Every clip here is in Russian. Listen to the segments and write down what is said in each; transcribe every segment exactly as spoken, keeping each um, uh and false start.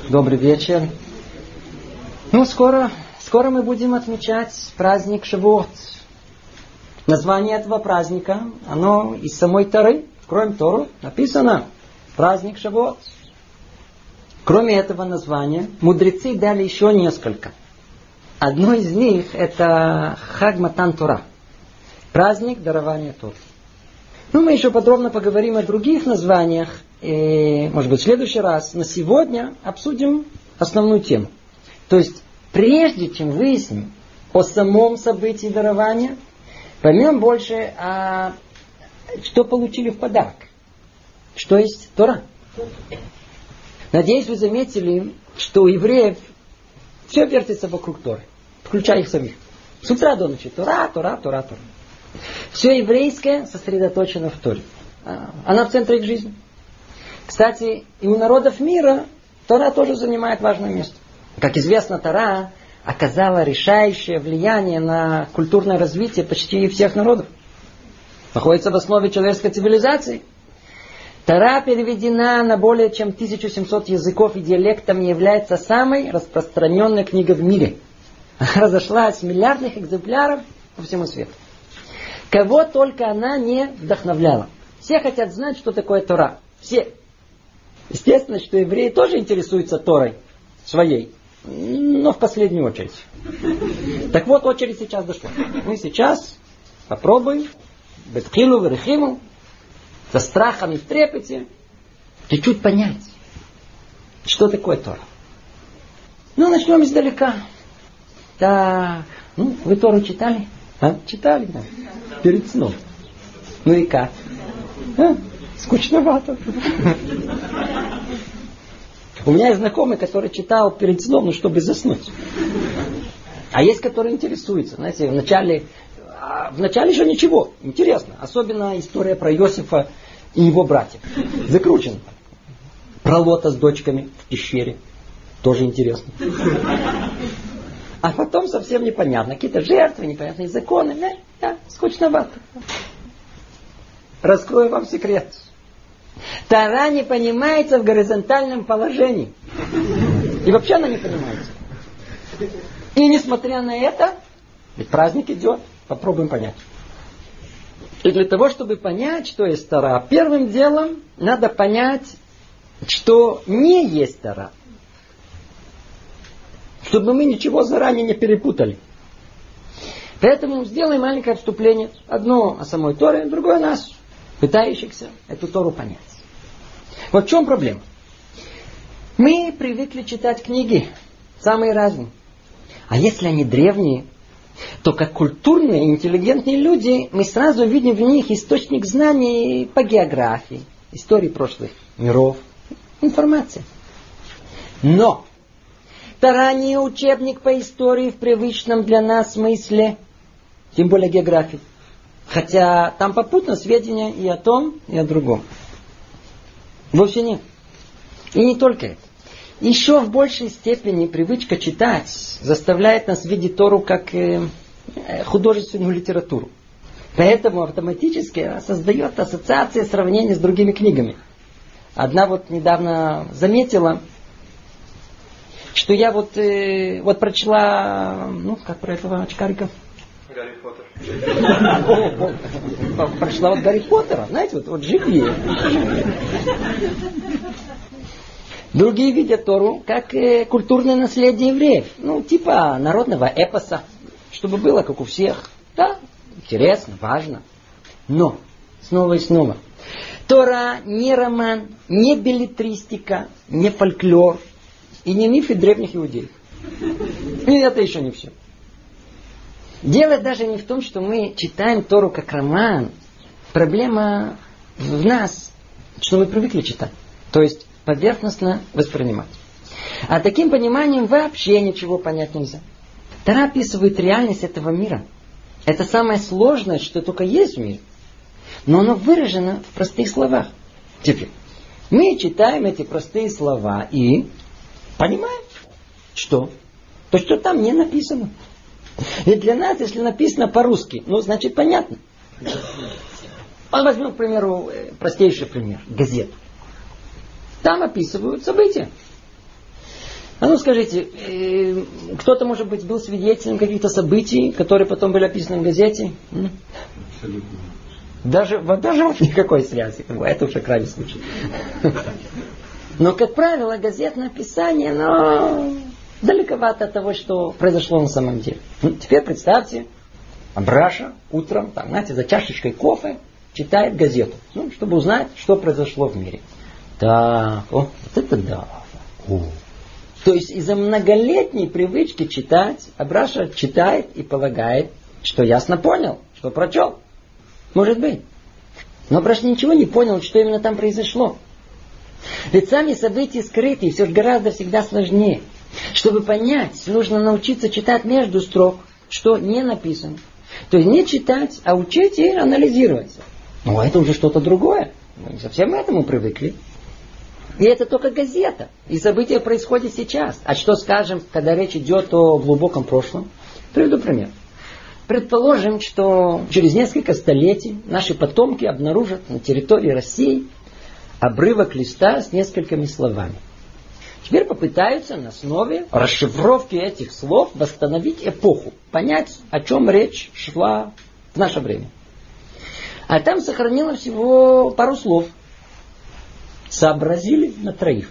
Добрый вечер. Ну, скоро, скоро мы будем отмечать праздник Шавуот. Название этого праздника, оно из самой Торы, кроме Тору, написано праздник Шавуот. Кроме этого названия, мудрецы дали еще несколько. Одно из них это Хаг Матан Тора, праздник дарования Торы. Ну, мы еще подробно поговорим о других названиях, и, может быть, в следующий раз. На сегодня обсудим основную тему. То есть, прежде чем выясним о самом событии дарования, поймем больше, а что получили в подарок. Что есть Тора. Надеюсь, вы заметили, что у евреев все вертится вокруг Торы, включая их самих. С утра до ночи Тора, Тора, Тора, Тора. Все еврейское сосредоточено в Торе. Она в центре их жизни. Кстати, и у народов мира Тора тоже занимает важное место. Как известно, Тора оказала решающее влияние на культурное развитие почти всех народов. Находится в основе человеческой цивилизации. Тора переведена на более чем тысяча семьсот языков и диалектов и является самой распространенной книгой в мире. Она разошлась в миллиардных экземпляров по всему свету. Кого только она не вдохновляла. Все хотят знать, что такое Тора. Все. Естественно, что евреи тоже интересуются Торой своей. Но в последнюю очередь. Так вот, очередь сейчас дошла. Мы сейчас попробуем бетхилу верхиму со страхом и в трепете чуть-чуть понять, что такое Тора. Ну, начнем издалека. Так, ну, вы Тору читали? А? Читали, да? Перед сном. Ну и как? А? Скучновато. У меня есть знакомый, который читал перед сном, ну, чтобы заснуть. А есть, которые интересуются. Знаете, вначале, вначале еще ничего. Интересно. Особенно история про Иосифа и его братьев. Закручено. Про Лота с дочками в пещере. Тоже интересно. А потом совсем непонятно. Какие-то жертвы, непонятные законы. Да, да, скучновато. Раскрою вам секрет. Тора не понимается в горизонтальном положении. И вообще она не понимается. И несмотря на это, ведь праздник идет, попробуем понять. И для того, чтобы понять, что есть Тора, первым делом надо понять, что не есть Тора. Чтобы мы ничего заранее не перепутали. Поэтому сделаем маленькое отступление. Одно о самой Торе, другое о нас, пытающихся эту Тору понять. Вот в чем проблема. Мы привыкли читать книги, самые разные. А если они древние, то как культурные и интеллигентные люди, мы сразу видим в них источник знаний по географии, истории прошлых миров, информации. Но Тора не учебник по истории в привычном для нас смысле, тем более географии. Хотя там попутно сведения и о том, и о другом. Вовсе нет. И не только это. Еще в большей степени привычка читать заставляет нас видеть Тору как э, художественную литературу. Поэтому автоматически создает ассоциации сравнения с другими книгами. Одна вот недавно заметила, что я вот, э, вот прочла, ну, как про этого очкарика? Гарри Поттер. О, о, прочла вот Гарри Поттера, знаете, вот, вот живее. Другие видят Тору как э, культурное наследие евреев. Ну, типа народного эпоса, чтобы было как у всех. Да, интересно, важно. Но, снова и снова, Тора не роман, не беллетристика, не фольклор. И не мифы древних иудеев. И это еще не все. Дело даже не в том, что мы читаем Тору как роман. Проблема в нас, что мы привыкли читать. То есть поверхностно воспринимать. А таким пониманием вообще ничего понять нельзя. Тора описывает реальность этого мира. Это самое сложное, что только есть в мире. Но оно выражено в простых словах. Теперь, мы читаем эти простые слова и понимаем, что? То, что там не написано. Ведь для нас, если написано по-русски, ну, значит, понятно. Возьмем, к примеру, простейший пример. Газету. Там описывают события. скажите, э, кто-то, может быть, был свидетелем каких-то событий, которые потом были описаны в газете? Абсолютно. Даже, даже вот никакой связи. Это уже крайний случай. Но, как правило, газетное описание, оно далековато от того, что произошло на самом деле. Ну, теперь представьте, Абраша утром, там, знаете, за чашечкой кофе читает газету, ну, чтобы узнать, что произошло в мире. Так, о, вот это да. О. То есть из-за многолетней привычки читать, Абраша читает и полагает, что ясно понял, что прочел. Может быть. Но Абраша ничего не понял, что именно там произошло. Ведь сами события скрыты, и все же гораздо всегда сложнее. Чтобы понять, нужно научиться читать между строк, что не написано. То есть не читать, а учить и анализировать. Но это уже что-то другое. Мы не совсем к этому привыкли. И это только газета. И события происходят сейчас. А что скажем, когда речь идет о глубоком прошлом? Приведу пример. Предположим, что через несколько столетий наши потомки обнаружат на территории России обрывок листа с несколькими словами. Теперь попытаются на основе расшифровки этих слов восстановить эпоху, понять, о чем речь шла в наше время. А там сохранилось всего пару слов. Сообразили на троих.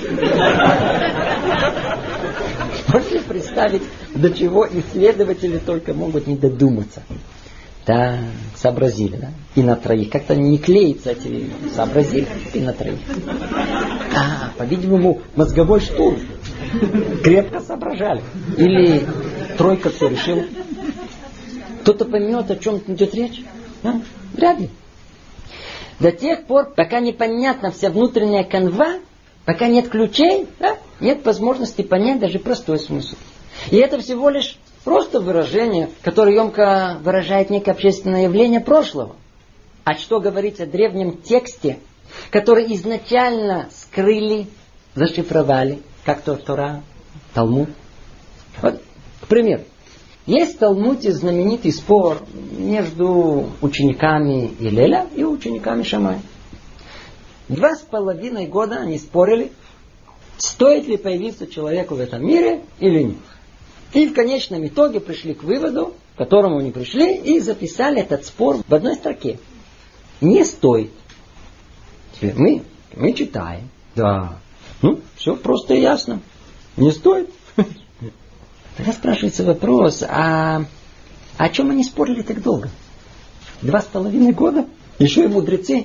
Можете представить, до чего исследователи только могут не додуматься. Так, сообразили, да? И на троих. Как-то не клеится эти сообразили и на троих. А, по-видимому, мозговой штурм. Крепко соображали. Или тройка все решила. Кто-то поймет, о чем идет речь? А? Вряд ли. До тех пор, пока непонятна вся внутренняя канва, пока нет ключей, да, нет возможности понять даже простой смысл. И это всего лишь просто выражение, которое емко выражает некое общественное явление прошлого. А что говорить о древнем тексте, который изначально скрыли, зашифровали, как то Тора, Талмуд. Вот, к примеру, есть в Талмуде знаменитый спор между учениками Илеля и учениками Шамая. Два с половиной года они спорили, стоит ли появиться человеку в этом мире или нет. И в конечном итоге пришли к выводу, к которому они пришли, и записали этот спор в одной строке. Не стоит. Теперь мы, мы читаем. Да. Ну, все просто и ясно. Не стоит. Тогда спрашивается вопрос, а о чем они спорили так долго? Два с половиной года? Еще и мудрецы.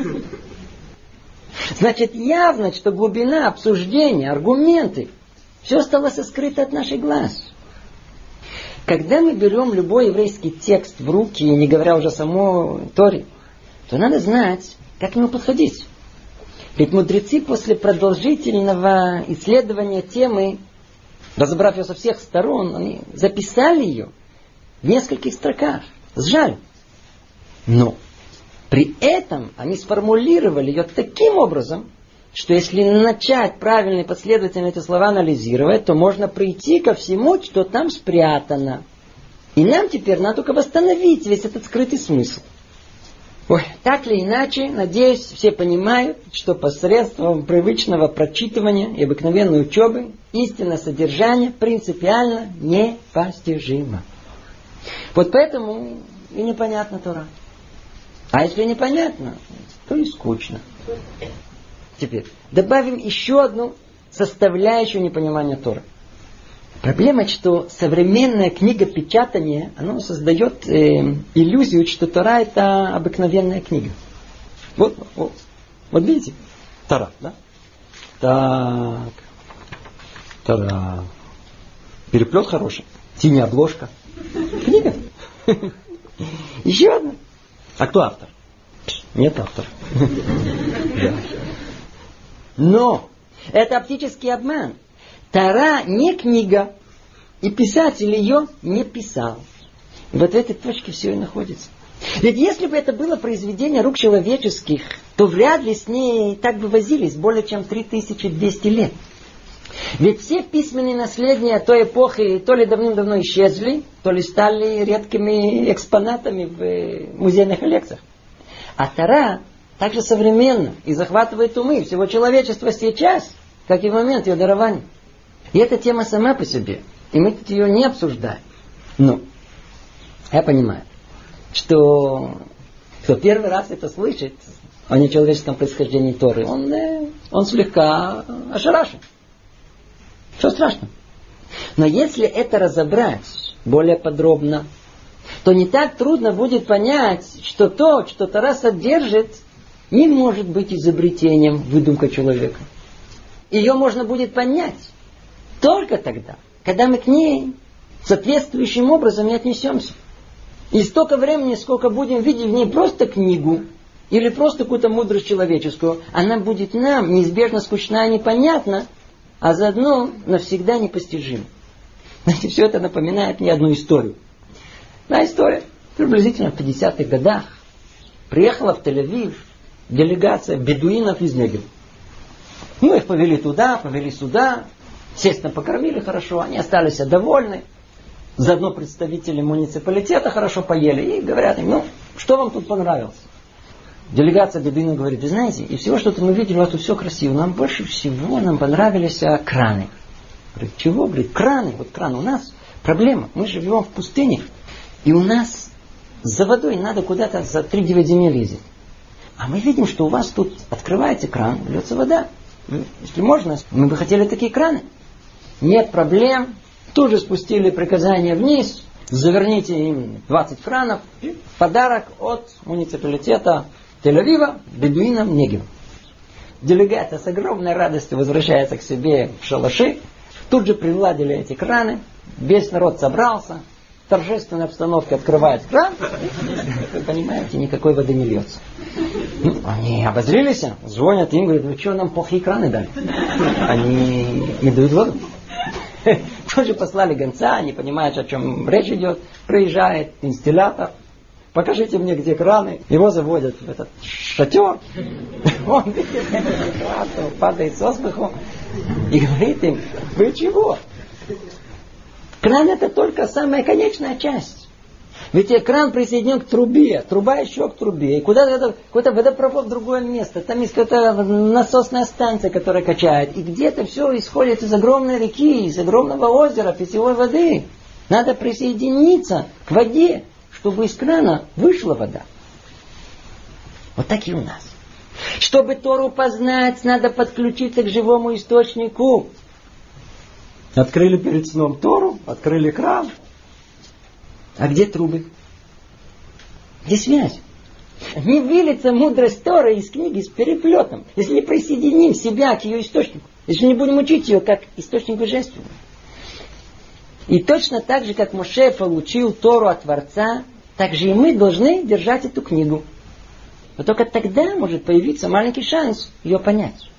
Значит, явно, что глубина обсуждения, аргументы, все осталось скрыто от наших глаз. Когда мы берем любой еврейский текст в руки, не говоря уже о самой Торе, то надо знать, как к нему подходить. Ведь мудрецы после продолжительного исследования темы, разобрав ее со всех сторон, они записали ее в нескольких строках, сжали. Но при этом они сформулировали ее таким образом, что если начать правильно и последовательно эти слова анализировать, то можно прийти ко всему, что там спрятано. И нам теперь надо только восстановить весь этот скрытый смысл. Ой, так или иначе, надеюсь, все понимают, что посредством привычного прочитывания и обыкновенной учебы истинное содержание принципиально непостижимо. Вот поэтому и непонятна Тора. А если непонятно, то и скучно. Теперь добавим еще одну составляющую непонимания Торы. Проблема, что современная книгопечатание, оно создает э, иллюзию, что Тора это обыкновенная книга. Вот, вот, вот видите? Тора, да? Так. Тора. Переплет хороший. Синяя обложка. Книга. Еще одна. А кто автор? Нет автора. Но это оптический обман. Тора не книга, и писатель ее не писал. И вот в этой точке все и находится. Ведь если бы это было произведение рук человеческих, то вряд ли с ней так бы возились более чем три тысячи двести лет. Ведь все письменные наследия той эпохи то ли давным-давно исчезли, то ли стали редкими экспонатами в музейных коллекциях. А Тора также современна и захватывает умы всего человечества сейчас, как и в момент ее дарования. И эта тема сама по себе. И мы тут ее не обсуждаем. Но я понимаю, что кто первый раз это слышит о нечеловеческом происхождении Торы, он, он слегка ошарашен. Что страшно? Но если это разобрать более подробно, то не так трудно будет понять, что то, что Тора содержит, не может быть изобретением, выдумкой человека. Ее можно будет понять только тогда, когда мы к ней соответствующим образом и отнесемся. И столько времени, сколько будем видеть в ней просто книгу или просто какую-то мудрость человеческую, она будет нам неизбежно скучна и непонятна, а заодно навсегда непостижима. Знаете, все это напоминает мне одну историю. Одна история. Приблизительно в пятидесятых годах приехала в Тель-Авив делегация бедуинов из Негева. Ну, их повели туда, повели сюда. Естественно, покормили хорошо, они остались довольны. Заодно представители муниципалитета хорошо поели. И говорят им, ну, что вам тут понравилось? Делегация бедуинов говорит, вы знаете, из всего, что мы видели, у вас тут все красиво. Нам больше всего нам понравились а, краны. Говорит, чего? Говорит, краны. Вот краны. У нас проблема. Мы живем в пустыне. И у нас за водой надо куда-то за три-девять земель ездить. А мы видим, что у вас тут открываете кран, льется вода. Если можно, мы бы хотели такие краны. Нет проблем. Тут же спустили приказание вниз. Заверните им двадцать кранов. Подарок от муниципалитета Тель-Авива бедуинам Негева. Делегация с огромной радостью возвращается к себе в шалаши. Тут же приладили эти краны. Весь народ собрался. В торжественной обстановке открывает кран. Вы понимаете, никакой воды не льется. Ну, они обозрелись, звонят им, говорят, вы что, нам плохие краны дали? Они не дают воду. Тоже послали гонца, не понимают, о чем речь идет. Приезжает инсталлятор. Покажите мне, где краны. Его заводят в этот шатер. Он видит этот кран, падает со смеху. И говорит им, вы чего? Кран это только самая конечная часть. Ведь кран присоединен к трубе, труба еще к трубе. И куда-то какой-то водопровод в другое место. Там есть какая-то насосная станция, которая качает. И где-то все исходит из огромной реки, из огромного озера, питьевой воды. Надо присоединиться к воде, чтобы из крана вышла вода. Вот так и у нас. Чтобы Тору познать, надо подключиться к живому источнику. Открыли перед сном Тору, открыли кран. А где трубы? Где связь? Не выльется мудрость Торы из книги с переплетом, если не присоединим себя к ее источнику. Если не будем учить ее как источник божественный. И точно так же, как Моше получил Тору от Творца, так же и мы должны держать эту книгу. Но только тогда может появиться маленький шанс ее понять.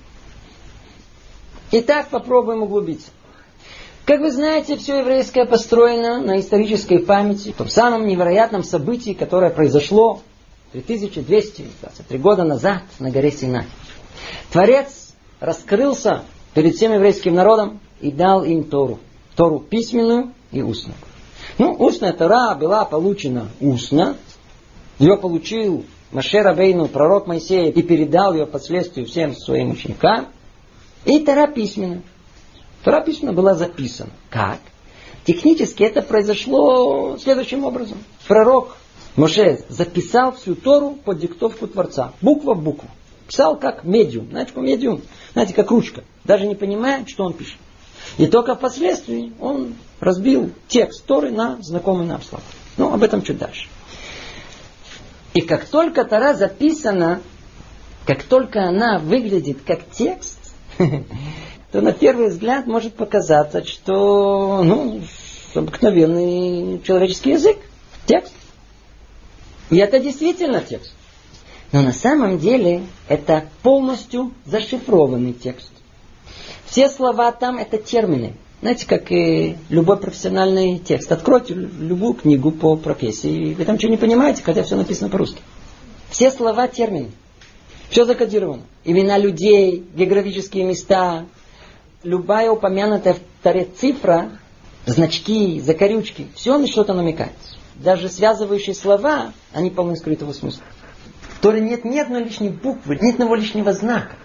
Итак, попробуем углубиться. Как вы знаете, все еврейское построено на исторической памяти, в том самом невероятном событии, которое произошло три тысячи двести двадцать три года назад на горе Синай. Творец раскрылся перед всем еврейским народом и дал им Тору. Тору письменную и устную. Ну, устная Тора была получена устно. Ее получил Моше Рабейну, пророк Моисей, и передал ее впоследствии всем своим ученикам. И Тора письменная. Тора письменно была записана. Как? Технически это произошло следующим образом. Пророк Моше записал всю Тору под диктовку Творца. Буква в букву. Писал как медиум. Знаете, как медиум? Знаете, как ручка. Даже не понимая, что он пишет. И только впоследствии он разбил текст Торы на знакомые нам слова. Ну, об этом чуть дальше. И как только Тора записана, как только она выглядит как текст, то на первый взгляд может показаться, что ну, обыкновенный человеческий язык, текст. И это действительно текст. Но на самом деле это полностью зашифрованный текст. Все слова там это термины. Знаете, как и любой профессиональный текст. Откройте любую книгу по профессии, и вы там ничего не понимаете, хотя все написано по-русски. Все слова термины. Все закодировано. Имена людей, географические места. Любая упомянутая в Торе цифра, значки, закорючки, все на что-то намекает. Даже связывающие слова, они полны скрытого смысла. В Торе нет ни одной лишней буквы, ни одного лишнего знака.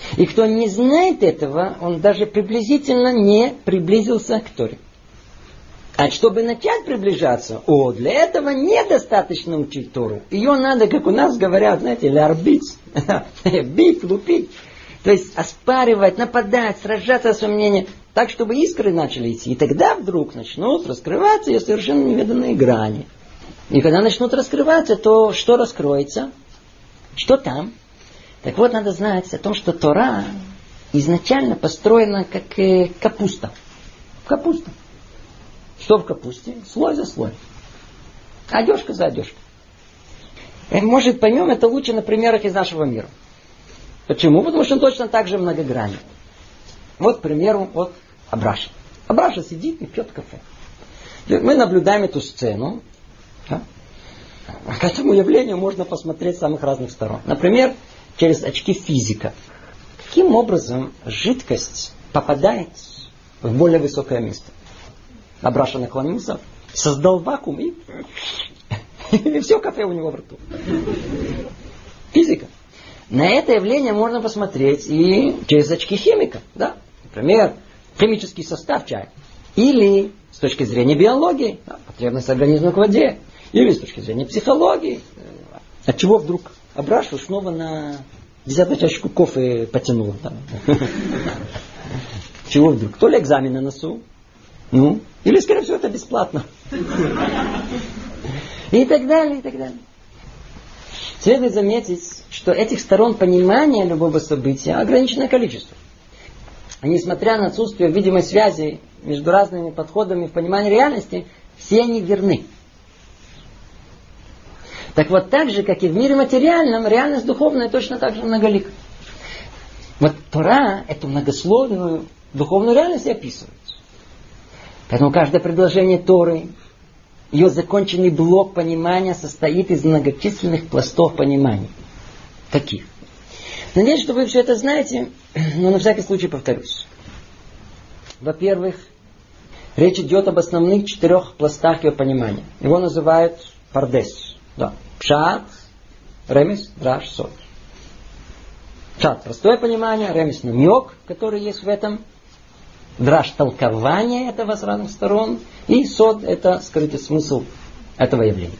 И кто не знает этого, он даже приблизительно не приблизился к Торе. А чтобы начать приближаться, о, для этого недостаточно учить Тору. Ее надо, как у нас говорят, знаете, лярбить, бить, лупить. То есть оспаривать, нападать, сражаться за свое мнение, так, чтобы искры начали идти. И тогда вдруг начнут раскрываться ее совершенно невиданные грани. И когда начнут раскрываться, то что раскроется? Что там? Так вот, надо знать о том, что Тора изначально построена как капуста. Капуста. Что в капусте? Слой за слой. Одежка за одежкой. Может, поймем это лучше на примерах из нашего мира. Почему? Потому что он точно так же многогранен. Вот, к примеру, вот Абраша. Абраша сидит и пьет кафе. Мы наблюдаем эту сцену. Да? К этому явлению можно посмотреть с самых разных сторон. Например, через очки физика. Каким образом жидкость попадает в более высокое место? Абраша наклонился, создал вакуум и, и все кафе у него в рту. Физика. На это явление можно посмотреть и через очки химика. Да? Например, химический состав чая. Или с точки зрения биологии, да, потребность организма к воде. Или с точки зрения психологии. От чего вдруг Абрашу снова на десятую чашечку кофе потянул. Да? Чего вдруг? То ли экзамен на носу. Ну, или, скорее всего, это бесплатно. И так далее, и так далее. Следует заметить, что этих сторон понимания любого события ограниченное количество. И несмотря на отсутствие видимой связи между разными подходами в понимании реальности, все они верны. Так вот, так же, как и в мире материальном, реальность духовная точно так же многолика. Вот Тора эту многослойную духовную реальность и описывает. Поэтому каждое предложение Торы, ее законченный блок понимания состоит из многочисленных пластов понимания. Каких? Надеюсь, что вы все это знаете, но на всякий случай повторюсь. Во-первых, речь идет об основных четырех пластах ее понимания. Его называют пардес. Да. Пшат, ремес, драш, сод. Пшат — простое понимание, ремес — намек, который есть в этом. Драш — толкование этого с разных сторон. И сод — это скрытый смысл этого явления.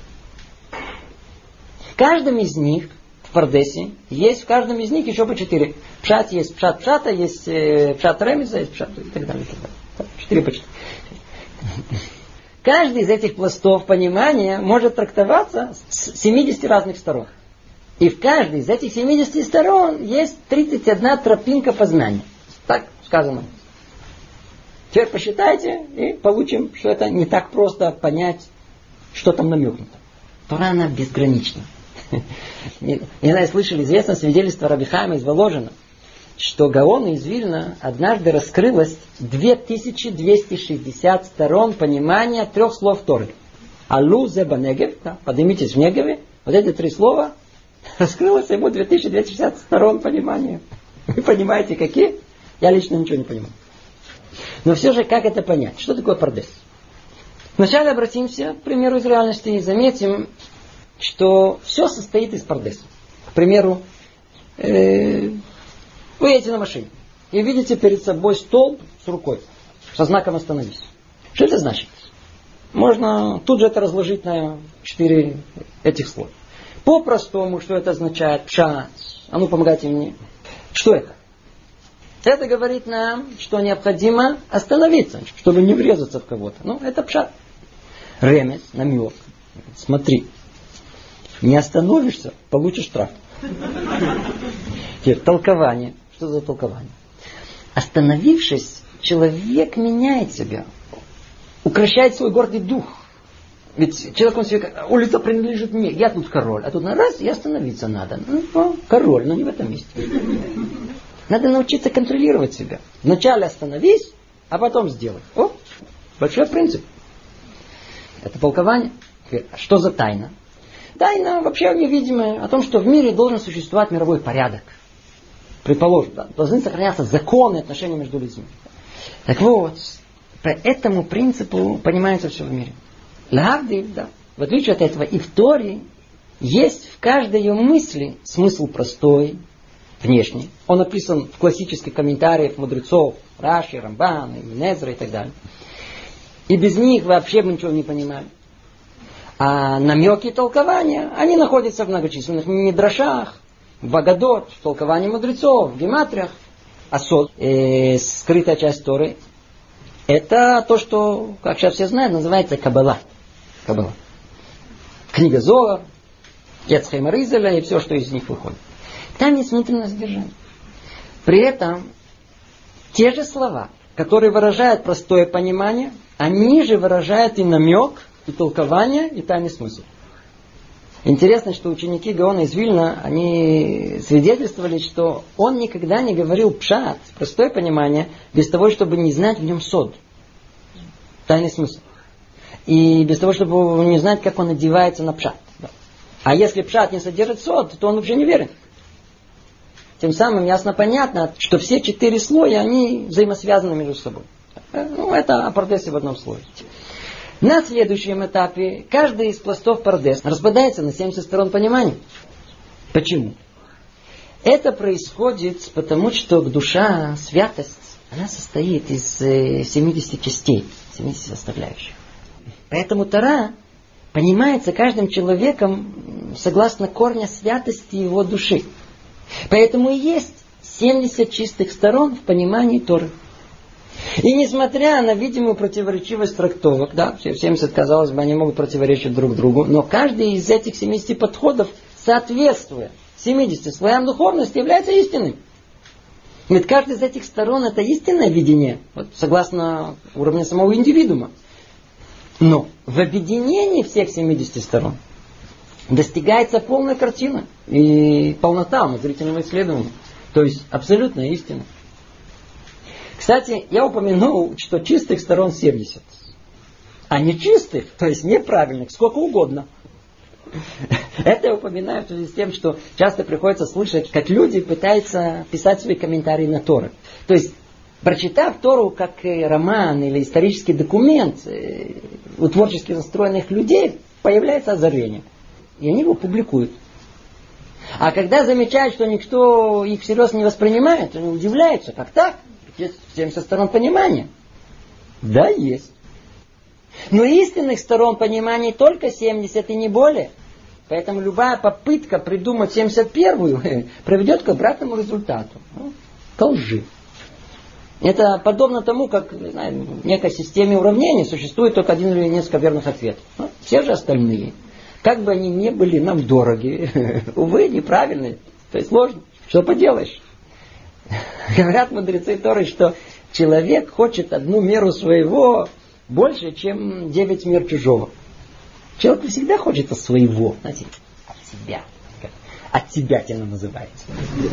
В каждом из них, в пардесе, есть в каждом из них еще по четыре. Пшат есть пшат пшата, есть э, пшат ремеса, есть пшат и так далее. И так далее. Четыре по четыре. Каждый из этих пластов понимания может трактоваться с семидесяти разных сторон. И в каждой из этих семидесяти сторон есть тридцать одна тропинка познания. Так сказано. Теперь посчитайте и получим, что это не так просто понять, что там намекнуто. Тора, она безгранична. Не знаю, слышали известное свидетельство Раби Хаима из Воложина, что Гаону из Вильна однажды раскрылось две тысячи двести шестьдесят сторон понимания трех слов Торы. Алу зеба негев, да, поднимитесь в Негеве, вот эти три слова, раскрылось ему две тысячи двести шестьдесят сторон понимания. Вы понимаете, какие? Я лично ничего не понимаю. Но все же, как это понять? Что такое пардес? Вначале обратимся к примеру из реальности и заметим, что все состоит из пардеса. К примеру, э, вы едете на машине и видите перед собой столб с рукой, со знаком «Остановись». Что это значит? Можно тут же это разложить на четыре этих слова. По-простому, что это означает? Пшат. А ну, помогайте мне. Что это? Это говорит нам, что необходимо остановиться, чтобы не врезаться в кого-то. Ну, это пшат. Ремес, намек. Смотри. Не остановишься, получишь штраф. Теперь толкование. Что за толкование? Остановившись, человек меняет себя. Укращает свой гордый дух. Ведь человек, он себе, улица принадлежит мне, я тут король. А тут на раз и остановиться надо. Ну, король, но не в этом месте. Надо научиться контролировать себя. Вначале остановись, а потом сделай. О, большой принцип. Это толкование. Что за тайна? Тайна вообще невидимая о том, что в мире должен существовать мировой порядок. Предположим, да, должны сохраняться законы отношения между людьми. Так вот, по этому принципу понимается все в мире. Лавдиль, да. В отличие от этого, и в Торе есть в каждой ее мысли смысл простой, внешний. Он написан в классических комментариях мудрецов Раши, Рамбана, Незра и так далее. И без них вообще мы ничего не понимаем. А намеки и толкования, они находятся в многочисленных мидрашах, в Агадот, в толковании мудрецов, в гематриях. А сод, э, скрытая часть Торы, это то, что, как сейчас все знают, называется Каббала. Каббала. Книга Зоар, Ец Хаим Аризаля и все, что из них выходит. Там есть внутреннее содержание. При этом те же слова, которые выражают простое понимание, они же выражают и намек, и толкование, и тайный смысл. Интересно, что ученики Гаона из Вильна, они свидетельствовали, что он никогда не говорил пшат, простое понимание, без того, чтобы не знать в нем сод. Тайный смысл. И без того, чтобы не знать, как он одевается на пшат. А если пшат не содержит сод, то он вообще не верен. Тем самым ясно понятно, что все четыре слоя, они взаимосвязаны между собой. Ну, это о пардесе в одном слое. На следующем этапе каждый из пластов пардес распадается на семьдесят сторон понимания. Почему? Это происходит потому, что душа, святость, она состоит из семидесяти частей, семидесяти составляющих. Поэтому Тора понимается каждым человеком согласно корня святости его души. Поэтому и есть семьдесят чистых сторон в понимании Торы. И несмотря на видимую противоречивость трактовок, да, все семьдесят, казалось бы, они могут противоречить друг другу, но каждый из этих семидесяти подходов, соответствуя семидесяти слоям духовности, является истиной. Ведь каждый из этих сторон это истинное видение, вот, согласно уровню самого индивидуума. Но в объединении всех семидесяти сторон достигается полная картина и полнота умозрительного исследования. То есть абсолютная истина. Кстати, я упомянул, что чистых сторон семьдесят. А нечистых, то есть неправильных, сколько угодно. Это я упоминаю в связи с тем, что часто приходится слышать, как люди пытаются писать свои комментарии на Тору. То есть, прочитав Тору как роман или исторический документ, у творчески настроенных людей появляется озарение. И они его публикуют. А когда замечают, что никто их всерьез не воспринимает, они удивляются, как так? Есть семьдесят сторон понимания. Да, есть. Но истинных сторон понимания только семьдесят и не более. Поэтому любая попытка придумать семьдесят первую приведет к обратному результату. К лжи. Это подобно тому, как знаю, в некой системе уравнений существует только один или несколько верных ответов. Но все же остальные, как бы они ни были нам дороги, увы, неправильные. То есть сложно. Что поделаешь? Говорят мудрецы Торы, что человек хочет одну меру своего больше, чем девять мер чужого. Человек всегда хочет от своего, знаете, от себя. От себя тебя называется.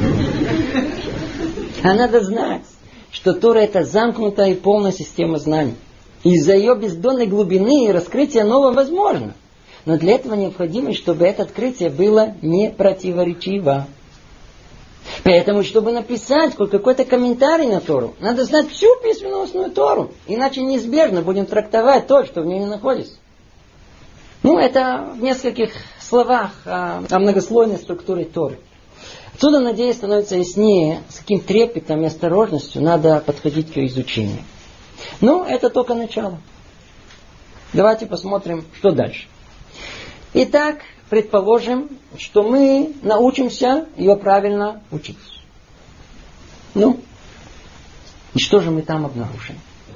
А надо знать, что Тора это замкнутая и полная система знаний. Из-за ее бездонной глубины раскрытие нового возможно. Но для этого необходимо, чтобы это открытие было не противоречиво. Поэтому, чтобы написать хоть какой-то комментарий на Тору, надо знать всю письменную Тору. Иначе неизбежно будем трактовать то, что в ней не находится. Ну, это в нескольких словах о, о многослойной структуре Торы. Отсюда, надеюсь, становится яснее, с каким трепетом и осторожностью надо подходить к ее изучению. Но это только начало. Давайте посмотрим, что дальше. Итак, предположим, что мы научимся ее правильно учить. Ну, и что же мы там обнаружим?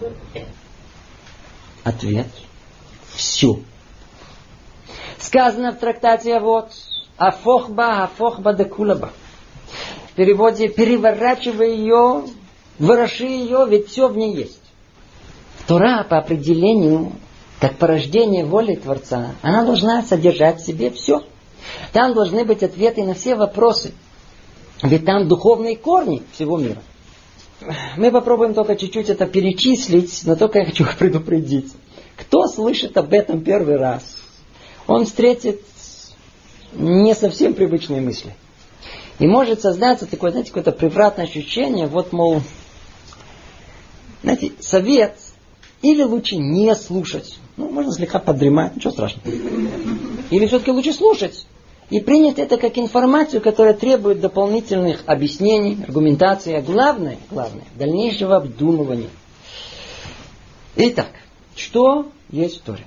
Ответ. Все. Сказано в трактате вот Афохба, Афохба де Кулаба. В переводе переворачивай ее, вороши ее, ведь все в ней есть. Тора по определению, как порождение воли Творца, она должна содержать в себе все. Там должны быть ответы на все вопросы. Ведь там духовные корни всего мира. Мы попробуем только чуть-чуть это перечислить, но только я хочу предупредить. Кто слышит об этом первый раз, он встретит не совсем привычные мысли. И может создаться такое, знаете, какое-то превратное ощущение, вот, мол, знаете, совет, или лучше не слушать. Ну, можно слегка подремать, ничего страшного. Или все-таки лучше слушать. и принять это как информацию, которая требует дополнительных объяснений, аргументации, а главное, главное, дальнейшего обдумывания. Итак, что есть в Торе?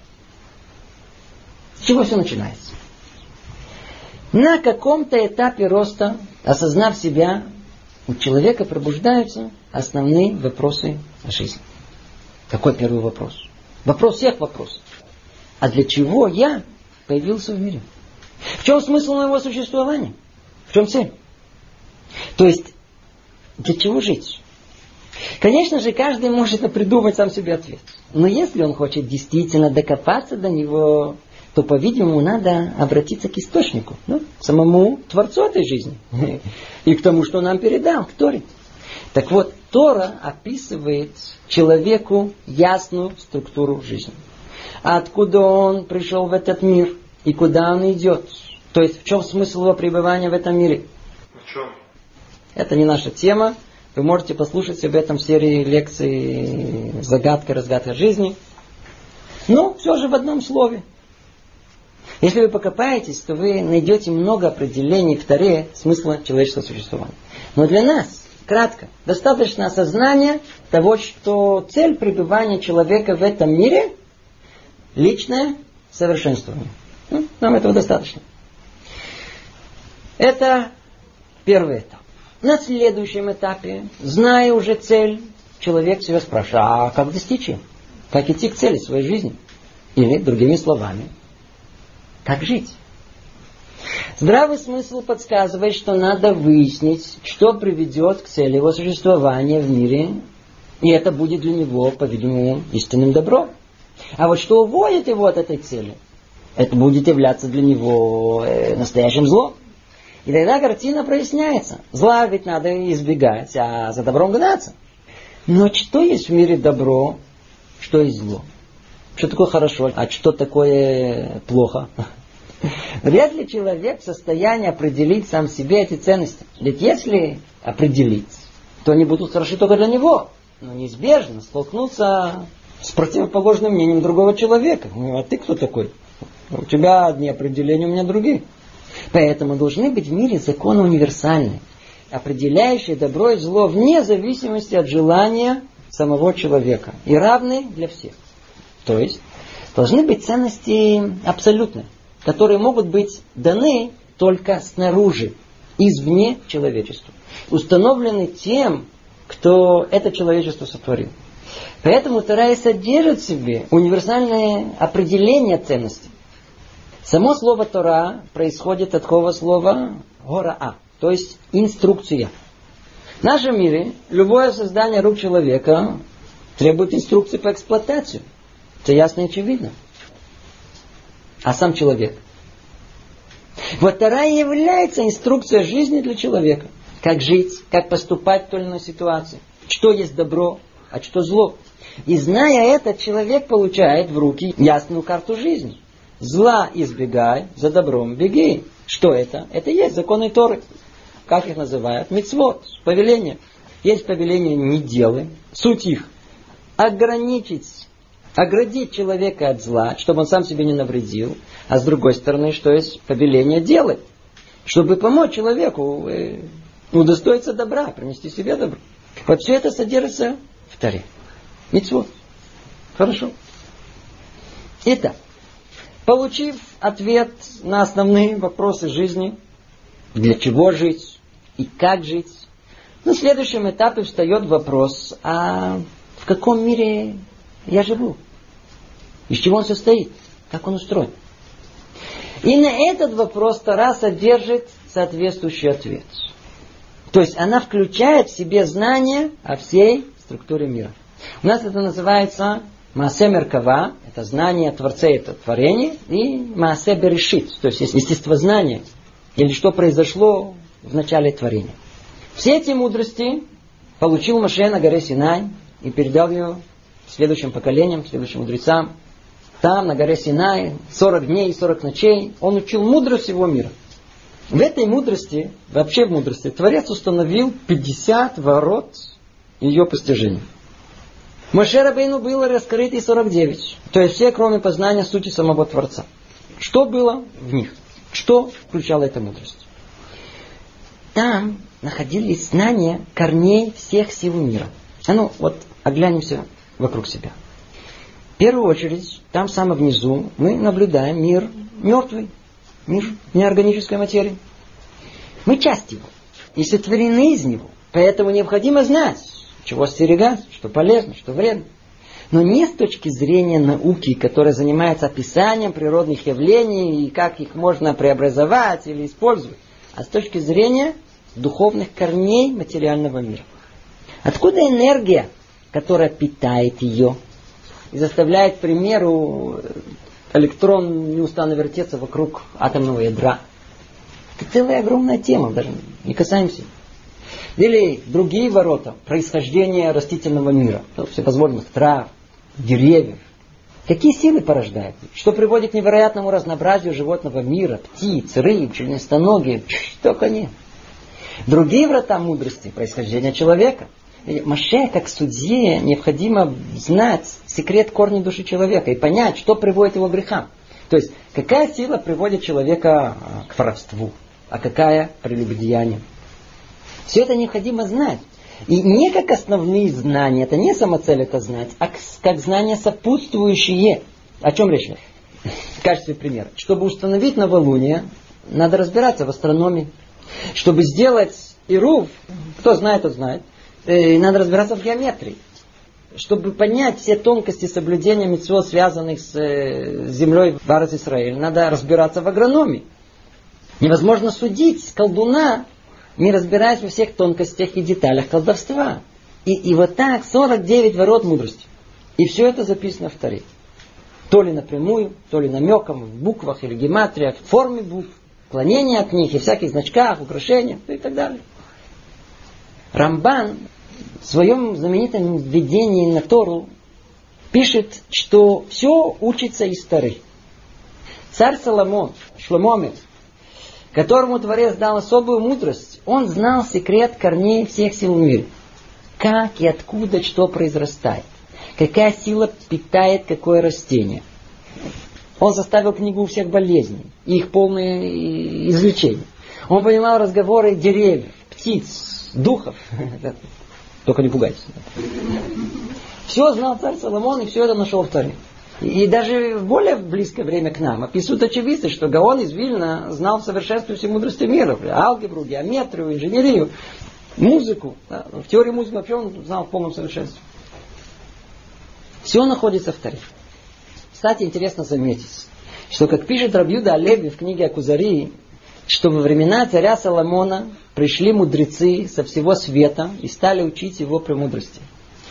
С чего все начинается? На каком-то этапе роста, осознав себя, у человека пробуждаются основные вопросы о жизни. Какой первый вопрос? Вопрос всех вопросов. А для чего я появился в мире? В чем смысл моего существования? В чем цель? То есть, для чего жить? Конечно же, каждый может придумать сам себе ответ. Но если он хочет действительно докопаться до него, то, по-видимому, надо обратиться к источнику, ну, к самому Творцу этой жизни. И к тому, что нам передал, к Торе. Так вот, Тора описывает человеку ясную структуру жизни. Откуда он пришел в этот мир и куда он идет. То есть, в чем смысл его пребывания в этом мире. В чем? Это не наша тема. Вы можете послушать об этом в серии лекций «Загадка, разгадка жизни». Но все же в одном слове. Если вы покопаетесь, то вы найдете много определений в Торе смысла человеческого существования. Но для нас, кратко, достаточно осознания того, что цель пребывания человека в этом мире – личное совершенствование. Ну, нам этого достаточно. Это первый этап. На следующем этапе, зная уже цель, человек себя спрашивает, а как достичь ее? Как идти к цели своей жизни? Или, другими словами, как жить? Здравый смысл подсказывает, что надо выяснить, что приведет к цели его существования в мире, и это будет для него, по-видимому, истинным добром. А вот что уводит его от этой цели, это будет являться для него настоящим злом. И тогда картина проясняется. Зла ведь надо избегать, а за добром гнаться. Но что есть в мире добро, что есть зло? Что такое хорошо, а что такое плохо? Вряд ли человек в состоянии определить сам себе эти ценности. Ведь если определить, то они будут хороши только для него. Но неизбежно столкнуться с противоположным мнением другого человека. Ну, а ты кто такой? У тебя одни определения, у меня другие. Поэтому должны быть в мире законы универсальные, определяющие добро и зло вне зависимости от желания самого человека. И равные для всех. То есть, должны быть ценности абсолютные, которые могут быть даны только снаружи, извне человечеству. Установлены тем, кто это человечество сотворил. Поэтому Тора и содержит в себе универсальное определение ценностей. Само слово Тора происходит от такого слова гораа, то есть инструкция. В нашем мире любое создание рук человека требует инструкции по эксплуатации. Это ясно и очевидно. А сам человек? Вот Тора и является инструкцией жизни для человека. Как жить, как поступать в той или иной ситуации. Что есть добро, а что зло. И зная это, человек получает в руки ясную карту жизни. Зла избегай, за добром беги. Что это? Это есть законы Торы. Как их называют? Мицвот, повеления. Есть повеления не делай. Суть их ограничить, оградить человека от зла, чтобы он сам себе не навредил. А с другой стороны, что есть повеление делай. Чтобы помочь человеку э, удостоиться добра, принести себе добро. Вот все это содержится в Торе. Мицвот. Хорошо. Итак. Получив ответ на основные вопросы жизни, для чего жить и как жить, на следующем этапе встает вопрос, а в каком мире я живу? Из чего он состоит? Как он устроен? И на этот вопрос Тора содержит соответствующий ответ. То есть она включает в себе знания о всей структуре мира. У нас это называется Маасе Меркава, это знание Творца, это творение, и Маасе Берешит, то есть естествознание, или что произошло в начале творения. Все эти мудрости получил Моше на горе Синай и передал ее следующим поколениям, следующим мудрецам. Там, на горе Синай, сорок дней и сорок ночей, он учил мудрость всего мира. В этой мудрости, вообще в мудрости, Творец установил пятьдесят ворот ее постижения. Моше Рабейну было раскрыто сорок девять. То есть все, кроме познания сути самого Творца. Что было в них? Что включала эта мудрость? Там находились знания корней всех сил мира. А ну, вот оглянемся вокруг себя. В первую очередь, там самое внизу, мы наблюдаем мир мертвый, мир неорганической материи. Мы часть его и сотворены из него. Поэтому необходимо знать, чего остерегать, что полезно, что вредно. Но не с точки зрения науки, которая занимается описанием природных явлений и как их можно преобразовать или использовать, а с точки зрения духовных корней материального мира. Откуда энергия, которая питает ее и заставляет, к примеру, электрон неустанно вертеться вокруг атомного ядра? Это целая огромная тема, даже не касаемся. Или другие ворота происхождения растительного мира, всевозможных трав, деревьев. Какие силы порождают? Что приводит к невероятному разнообразию животного мира, птиц, рыб, членистоногих, только нет. Другие врата мудрости происхождения человека. Моше, как судье, необходимо знать секрет корней души человека и понять, что приводит его к грехам. То есть, какая сила приводит человека к воровству, а какая к прелюбодеянию. Все это необходимо знать. И не как основные знания, это не самоцель это знать, а как знания сопутствующие. О чем речь? В качестве примера. Чтобы установить новолуние, надо разбираться в астрономии. Чтобы сделать ирув, кто знает, тот знает, надо разбираться в геометрии. Чтобы понять все тонкости соблюдения мицвот, связанных с землей в Арец Исраэль, надо разбираться в агрономии. Невозможно судить колдуна, не разбираясь во всех тонкостях и деталях колдовства. И, и вот так сорок девять ворот мудрости. И все это записано в Торе. То ли напрямую, то ли намеком, в буквах или гематриях, в форме букв, клонения от них и всяких значках, украшениях и так далее. Рамбан в своем знаменитом введении на Тору пишет, что все учится из Торы. Царь Соломон, Шломо Амелех, которому Творец дал особую мудрость, он знал секрет корней всех сил в мире. Как и откуда что произрастает. Какая сила питает какое растение. Он составил книгу всех болезней и их полное излечение. Он понимал разговоры деревьев, птиц, духов. Только не пугайтесь. Все знал царь Соломон и все это нашел в Торе. И даже в более близкое время к нам описывают очевидцы, что Гаон из Вильна знал в совершенстве все мудрости мира. Алгебру, геометрию, инженерию, музыку. Да, в теории музыки вообще он знал в полном совершенстве. Все находится в Торе. Кстати, интересно заметить, что, как пишет Рав Юда Алеви в книге Акузари, что во времена царя Соломона пришли мудрецы со всего света и стали учить его премудрости.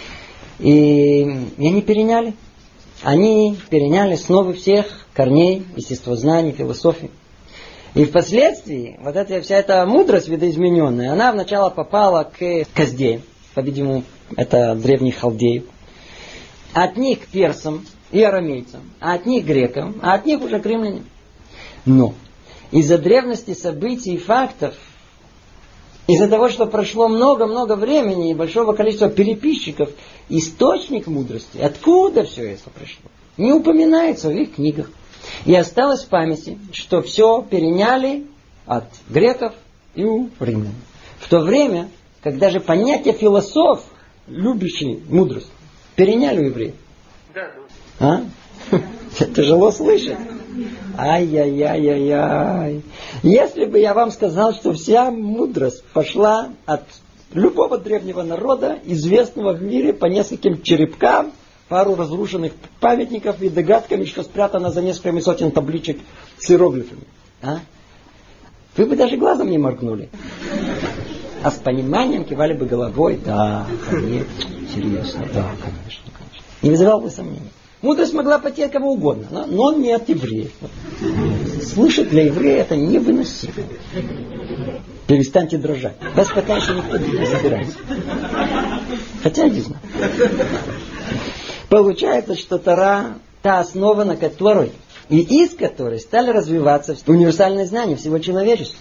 И, и они переняли. Они переняли основы всех корней, естествознаний, философии. И впоследствии вот эта вся эта мудрость видоизмененная, она вначале попала к Каздеям, по-видимому, это древних халдеев, от них к персам и арамейцам, а от них к грекам, а от них уже к римлянам. Но из-за древности событий и фактов, из-за того, что прошло много-много времени и большого количества переписчиков, источник мудрости, откуда все это пришло, не упоминается в их книгах. И осталось в памяти, что все переняли от греков и у римлян. В то время, как даже понятие философ, любящий мудрость, переняли у евреев. А? Тяжело слышать. Ай-яй-яй-яй-яй. Если бы я вам сказал, что вся мудрость пошла от любого древнего народа, известного в мире по нескольким черепкам, пару разрушенных памятников и догадками, что спрятано за несколькими сотен табличек с иероглифами. А? Вы бы даже глазом не моргнули. А с пониманием кивали бы головой. Да, конечно, серьезно, да, конечно, конечно. Не вызывал бы сомнений. Мудрость могла пойти от кого угодно, но, но не от евреев. Слышать для еврея это невыносимо. Перестаньте дрожать. Вас пока еще никто не забирает. Хотя не знаю. Получается, что Тора та основа, на которой и из которой стали развиваться универсальные знания всего человечества.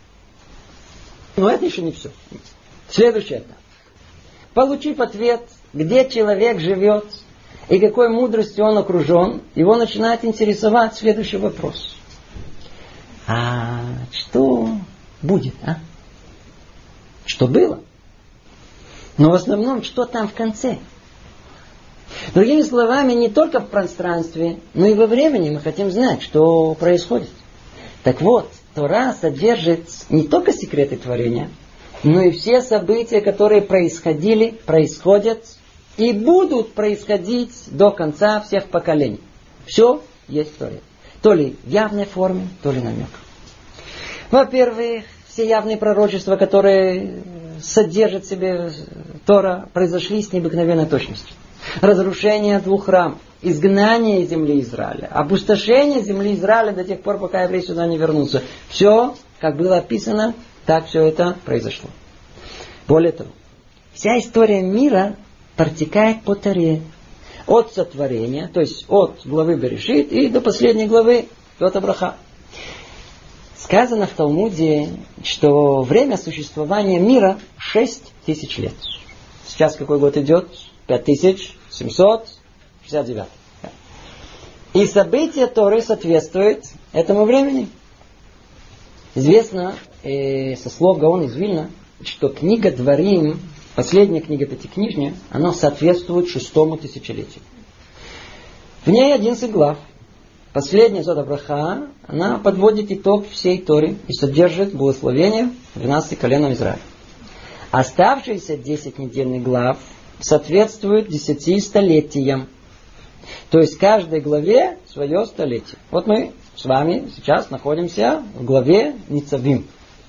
Но это еще не все. Следующий этап. Получив ответ, где человек живет и какой мудростью он окружен, его начинает интересовать следующий вопрос. А что будет, а? Что было? Но в основном, что там в конце? Другими словами, не только в пространстве, но и во времени мы хотим знать, что происходит. Так вот, Тора содержит не только секреты творения, но и все события, которые происходили, происходят и будут происходить до конца всех поколений. Все есть в Торе. То ли в явной форме, то ли намек. Во-первых, все явные пророчества, которые содержат в себе Тора, произошли с необыкновенной точностью. Разрушение двух храмов, изгнание из земли Израиля, опустошение земли Израиля до тех пор, пока евреи сюда не вернутся. Все, как было описано, так все это произошло. Более того, вся история мира протекает по Торе. От сотворения, то есть от главы Берешит и до последней главы Петра Браха. Сказано в Талмуде, что время существования мира шесть тысяч лет. Сейчас какой год идет? пять тысяч семьсот шестьдесят девять. И события Торы соответствуют этому времени. Известно э, со слов Гаона из Вильна, что книга Дворим, последняя книга Пятикнижья, она соответствует шестому тысячелетию. В ней одиннадцать глав. Последняя Петра Браха, она подводит итог всей Торе и содержит благословение двенадцати коленам Израиля. Оставшиеся десять недельных глав соответствуют десяти столетиям. То есть каждой главе свое столетие. Вот мы с вами сейчас находимся в главе Ницавим.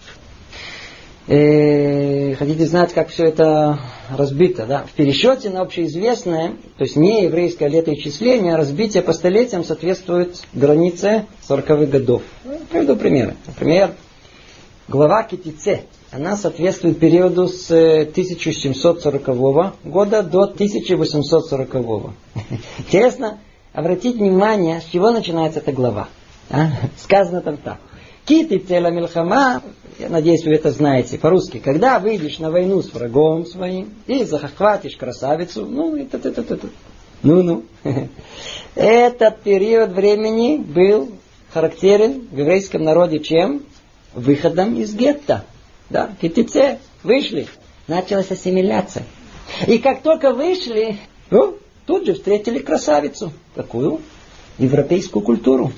И хотите знать, как все это разбито? Да? В пересчете на общеизвестное, то есть не еврейское летоисчисление, разбитие по столетиям соответствует границе сороковых годов. Приведу примеры. Например, глава Китице. Она соответствует периоду с тысяча семьсот сорокового года до тысяча восемьсот сорокового. Интересно обратить внимание, с чего начинается эта глава. А? Сказано там так. Китице ла милхама, я надеюсь, вы это знаете по-русски, когда выйдешь на войну с врагом своим и захватишь красавицу, ну, это, это, это, это. Ну-ну. Этот период времени был характерен в еврейском народе чем? Выходом из гетто. Да, китице, вышли. Началась ассимиляция. И как только вышли, ну, тут же встретили красавицу. Какую? Европейскую культуру.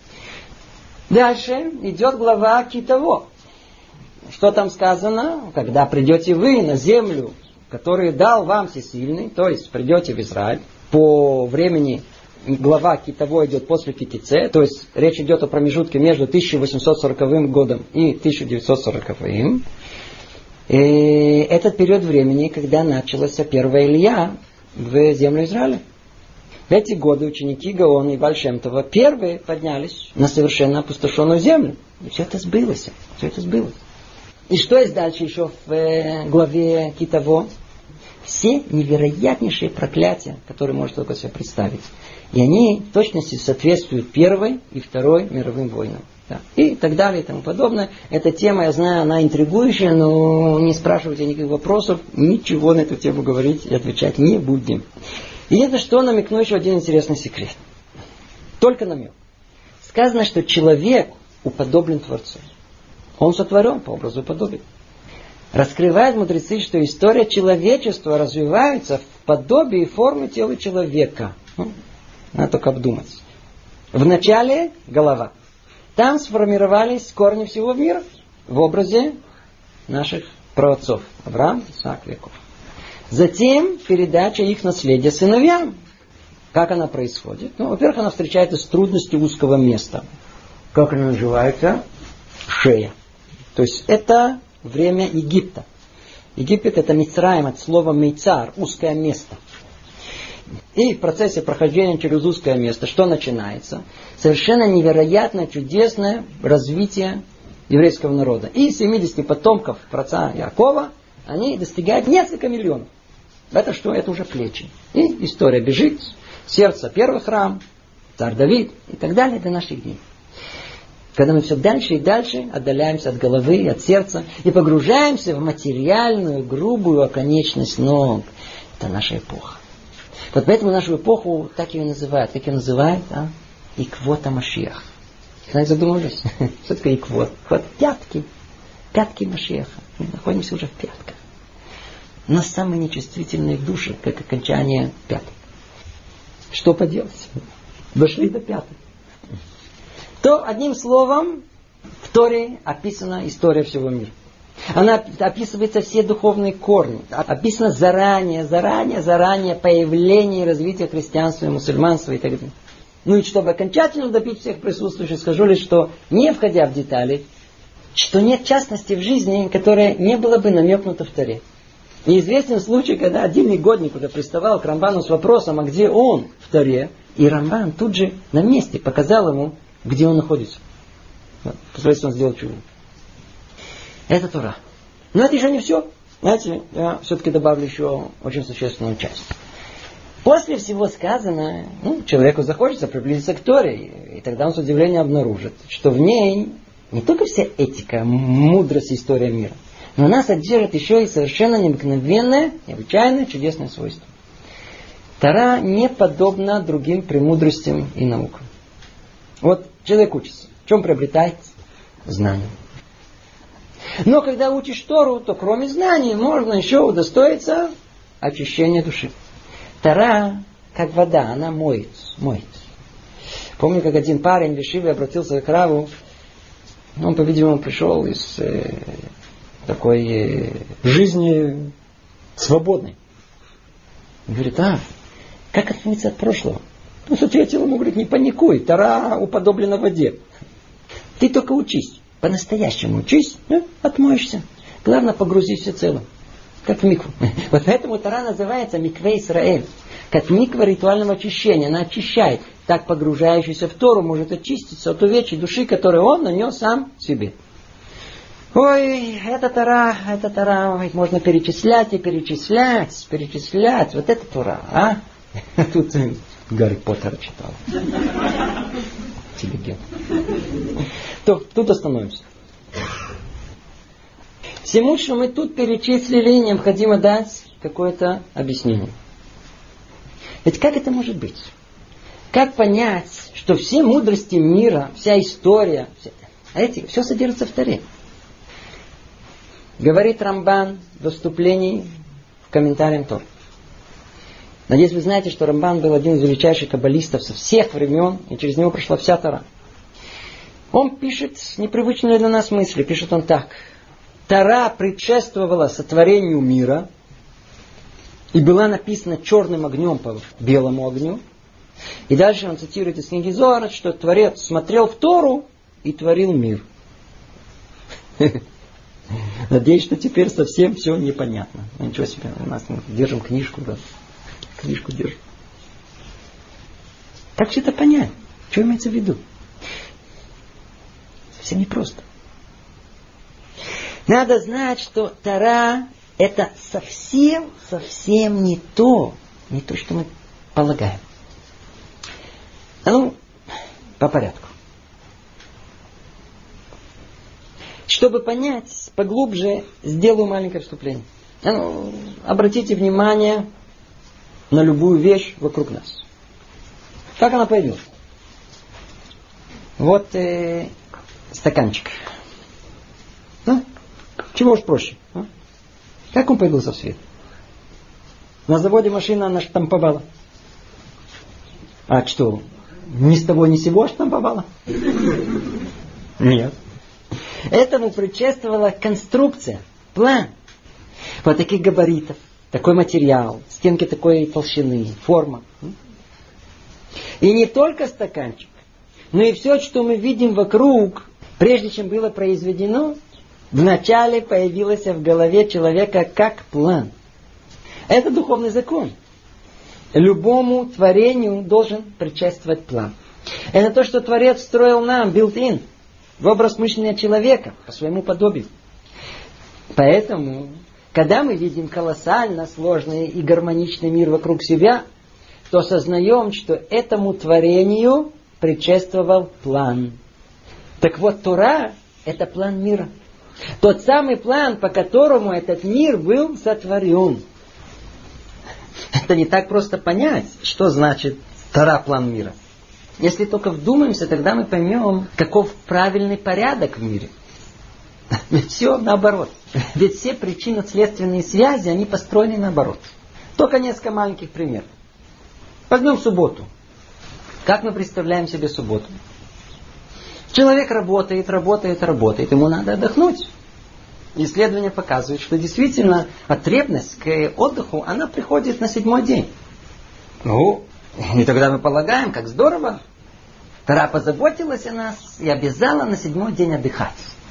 Дальше идет глава Китово. Что там сказано? Когда придете вы на землю, которую дал вам Всесильный, то есть придете в Израиль, по времени глава Китово идет после Китице, то есть речь идет о промежутке между тысяча восемьсот сороковым годом и тысяча девятьсот сороковым. И этот период времени, когда началась первая Илья в землю Израиля. В эти годы ученики Гаона и Бааль Шем Това первые поднялись на совершенно опустошенную землю. И все это сбылось. Все это сбылось. И что есть дальше еще в главе Китово? Все невероятнейшие проклятия, которые можно только себе представить. И они в точности соответствуют Первой и Второй мировым войнам. Да. И так далее и тому подобное. Эта тема, я знаю, она интригующая, но не спрашивайте никаких вопросов. Ничего на эту тему говорить и отвечать не будем. И это что, намекну еще один интересный секрет. Только намек. Сказано, что человек уподоблен Творцу. Он сотворен по образу и подобию. Раскрывают мудрецы, что история человечества развивается в подобии и форме тела человека. Ну, надо только обдумать. Вначале голова. Там сформировались корни всего мира в образе наших праотцов. Авраам, Исаак, Яков. Затем передача их наследия сыновьям. Как она происходит? Ну, во-первых, она встречается с трудностью узкого места. Как она называется? Шея. То есть это время Египта. Египет это Мицраим от слова мейцар, узкое место. И в процессе прохождения через узкое место что начинается? Совершенно невероятное, чудесное развитие еврейского народа. И семидесяти потомков праотца Якова, они достигают несколько миллионов. Это что? Это уже плечи. И история бежит. Сердце первый храм, царь Давид и так далее до наших дней. Когда мы все дальше и дальше отдаляемся от головы, от сердца и погружаемся в материальную, грубую оконечность ног. Это наша эпоха. Вот поэтому нашу эпоху так ее называют. Как ее называют? А? Иквот ха-Машиах. Знаете, задумывались? Что такое иквот? Вот пятки. Пятки Машиаха. Мы находимся уже в пятках. Но самые нечувствительные души, как окончание пяток. Что поделать? Дошли до пяток. То, одним словом, в Торе описана история всего мира. Она описывается все духовные корни. Описано заранее, заранее, заранее появление и развитие христианства и мусульманства и так далее. Ну и чтобы окончательно добить всех присутствующих, скажу лишь, что не входя в детали, что нет частности в жизни, которая не была бы намекнута в Торе. И известен случай, когда один негодник уже приставал к Рамбану с вопросом, а где он в Торе, и Рамбан тут же на месте показал ему, где он находится. Посмотрите, он сделал чудо. Это Тора. Но это еще не все. Знаете, я все-таки добавлю еще очень существенную часть. После всего сказанного, ну, человеку захочется приблизиться к Торе, и тогда он с удивлением обнаружит, что в ней не только вся этика, мудрость, история мира, но она содержит еще и совершенно необыкновенное, необычайное, чудесное свойство. Тора не подобна другим премудростям и наукам. Вот человек учится. В чем приобретает? Знания. Но когда учишь Тору, то кроме знаний можно еще удостоиться очищения души. Тора, как вода, она моет, моет. Помню, как один парень в Ешиве обратился к Раву. Он, по-видимому, пришел из э, такой э, жизни свободной. Он говорит, а, как отмыться от прошлого? Он ответил ему, говорит, не паникуй, Тора уподоблена воде. Ты только учись, по-настоящему учись, ну, отмоешься. Главное, погрузись всецело. Как в микву. Вот поэтому Тора называется Микве Исраэль. Как миква ритуального очищения. Она очищает. Так погружающийся в Тору может очиститься от увечьей души, которую он нанес сам себе. Ой, это Тора, это Тора. Можно перечислять и перечислять, перечислять. Вот это Тора, а? Тут Гарри Поттера читал. Интеллигент. То, тут остановимся. Всему, что мы тут перечислили, необходимо дать какое-то объяснение. Ведь как это может быть? Как понять, что все мудрости мира, вся история, вся, эти, все содержится в Торе? Говорит Рамбан в вступлении в комментариям Тор. Надеюсь, вы знаете, что Рамбан был один из величайших каббалистов со всех времен, и через него прошла вся Тора. Он пишет непривычные для нас мысли. Пишет он так. Тора предшествовала сотворению мира и была написана черным огнем по белому огню. И дальше он цитирует из книги Зоара, что Творец смотрел в Тору и творил мир. Надеюсь, что теперь совсем все непонятно. Ну, ничего себе, у нас мы держим книжку, да. Книжку держим. Как все это понять? Что имеется в виду? Совсем непросто. Надо знать, что Тора это совсем, совсем не то, не то, что мы полагаем. А ну, по порядку. Чтобы понять поглубже, сделаю маленькое вступление. А ну, обратите внимание на любую вещь вокруг нас. Как она появилась? Вот э, стаканчик. А? Чего уж проще? А? Как он появился в свет? На заводе машина она штамповала. А что? Ни с того ни с сего штамповала? Нет. Этому предшествовала конструкция, план. Вот таких габаритов, такой материал, стенки такой толщины, форма. И не только стаканчик, но и все, что мы видим вокруг, прежде чем было произведено, вначале появилось в голове человека как план. Это духовный закон. Любому творению должен предшествовать план. Это то, что Творец строил нам, built-in, в образ мышления человека, по своему подобию. Поэтому, когда мы видим колоссально сложный и гармоничный мир вокруг себя, то осознаем, что этому творению предшествовал план. Так вот, Тора – это план мира. Тот самый план, по которому этот мир был сотворен. Это не так просто понять, что значит Тора – план мира. Если только вдумаемся, тогда мы поймем, каков правильный порядок в мире. Ведь все наоборот. Ведь все причинно-следственные связи, они построены наоборот. Только несколько маленьких примеров. Возьмем субботу. Как мы представляем себе субботу? Человек работает, работает, работает. Ему надо отдохнуть. Исследования показывают, что действительно потребность к отдыху, она приходит на седьмой день. Ну, и тогда мы полагаем, как здорово. Тора позаботилась о нас и обязала на седьмой день отдыхать.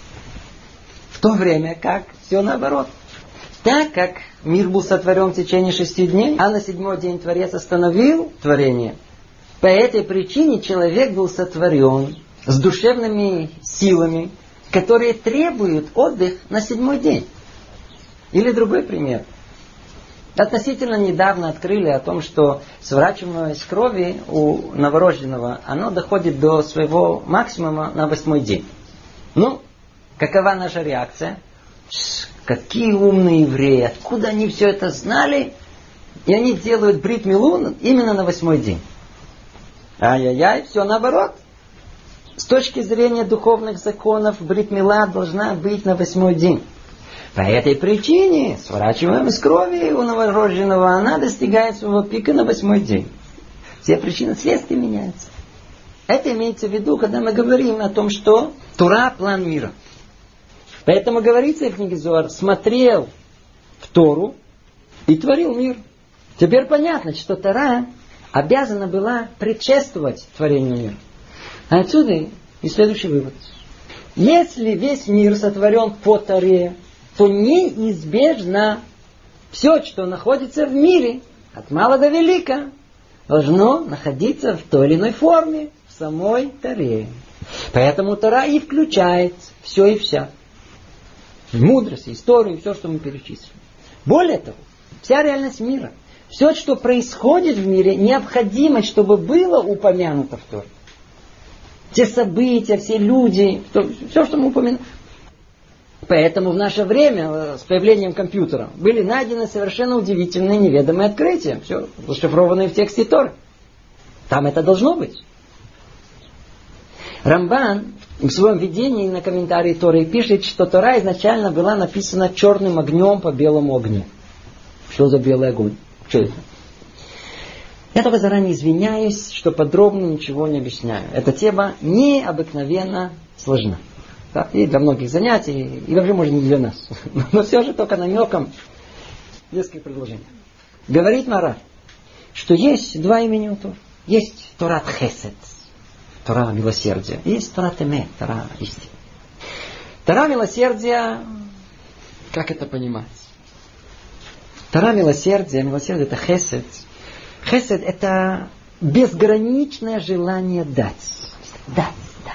В то время как все наоборот. Так как мир был сотворен в течение шести дней, а на седьмой день Творец остановил творение, по этой причине человек был сотворен с душевными силами, которые требуют отдых на седьмой день. Или другой пример. Относительно недавно открыли о том, что сворачиваемость крови у новорожденного, оно доходит до своего максимума на восьмой день. Ну, какова наша реакция? Какие умные евреи, откуда они все это знали? И они делают брит милу именно на восьмой день. Ай-яй-яй, все наоборот. С точки зрения духовных законов, брит мила должна быть на восьмой день. По этой причине сворачиваемость крови у новорожденного, она достигает своего пика на восьмой день. Все причины следствия меняются. Это имеется в виду, когда мы говорим о том, что Тора – план мира. Поэтому говорится в книге Зоар, смотрел в Тору и творил мир. Теперь понятно, что Тора обязана была предшествовать творению мира. А отсюда и следующий вывод. Если весь мир сотворен по Торе, то неизбежно все, что находится в мире, от мала до велика, должно находиться в той или иной форме в самой Торе. Поэтому Тора и включает все и вся. Мудрость, историю, все, что мы перечислили. Более того, вся реальность мира, все, что происходит в мире, необходимо, чтобы было упомянуто в Торе. Все события, все люди, все, что мы упомянули. Поэтому в наше время, с появлением компьютера, были найдены совершенно удивительные, неведомые открытия. Все зашифрованные в тексте Торы. Там это должно быть. Рамбан в своем введении на комментарии Торы пишет, что Тора изначально была написана черным огнем по белому огню. Что за белый огонь? Что это? Я только заранее извиняюсь, что подробно ничего не объясняю. Эта тема необыкновенно сложна. Да? И для многих занятий, и вообще, может, не для нас. Но все же только намеком несколько предложений. Говорит Мара, что есть два имени у Торы. Есть Торат Хесед, Тора милосердия. Есть Торат Эмет, Тора истины. Тора милосердия, как это понимать? Тора милосердия, милосердие это Хесед. Хесед это безграничное желание дать. Дать, дать.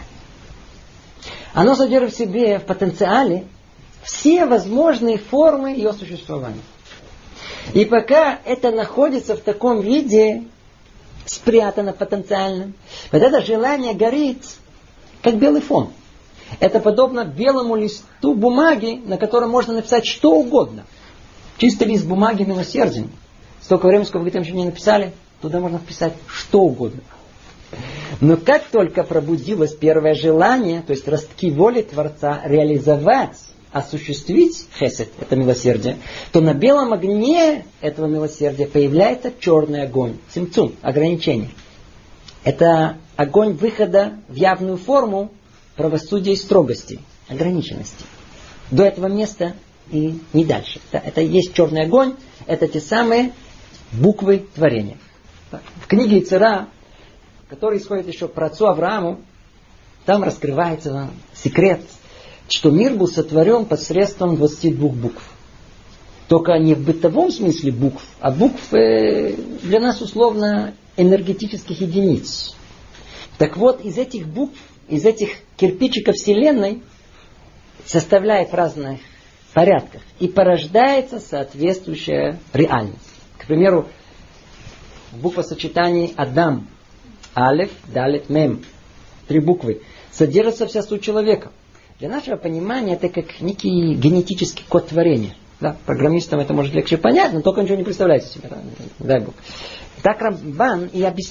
Оно содержит в себе в потенциале все возможные формы ее существования. И пока это находится в таком виде, спрятано потенциально, вот это желание горит, как белый фон. Это подобно белому листу бумаги, на котором можно написать что угодно. Чистый лист бумаги милосерден. Столько времени, сколько вы там еще не написали, туда можно вписать что угодно. Но как только пробудилось первое желание, то есть ростки воли Творца, реализовать, осуществить хесед, это милосердие, то на белом огне этого милосердия появляется черный огонь, цимцум, ограничение. Это огонь выхода в явную форму правосудия и строгости, ограниченности. До этого места и не дальше. Это, это и есть черный огонь, это те самые буквы творения. В книге Ицера, который исходит еще про отцу Аврааму, там раскрывается секрет, что мир был сотворен посредством двадцати двух букв. Только не в бытовом смысле букв, а букв э, для нас условно энергетических единиц. Так вот, из этих букв, из этих кирпичиков Вселенной составляет в разных порядках и порождается соответствующая реальность. К примеру, в буквосочетании Адам, Алеф, Далет, Мем, три буквы, содержится вся суть человека. Для нашего понимания это как некий генетический код творения. Да, программистам это может легче понять, но только ничего не представляете себе. Дай Бог. Так Рамбан и объясняет.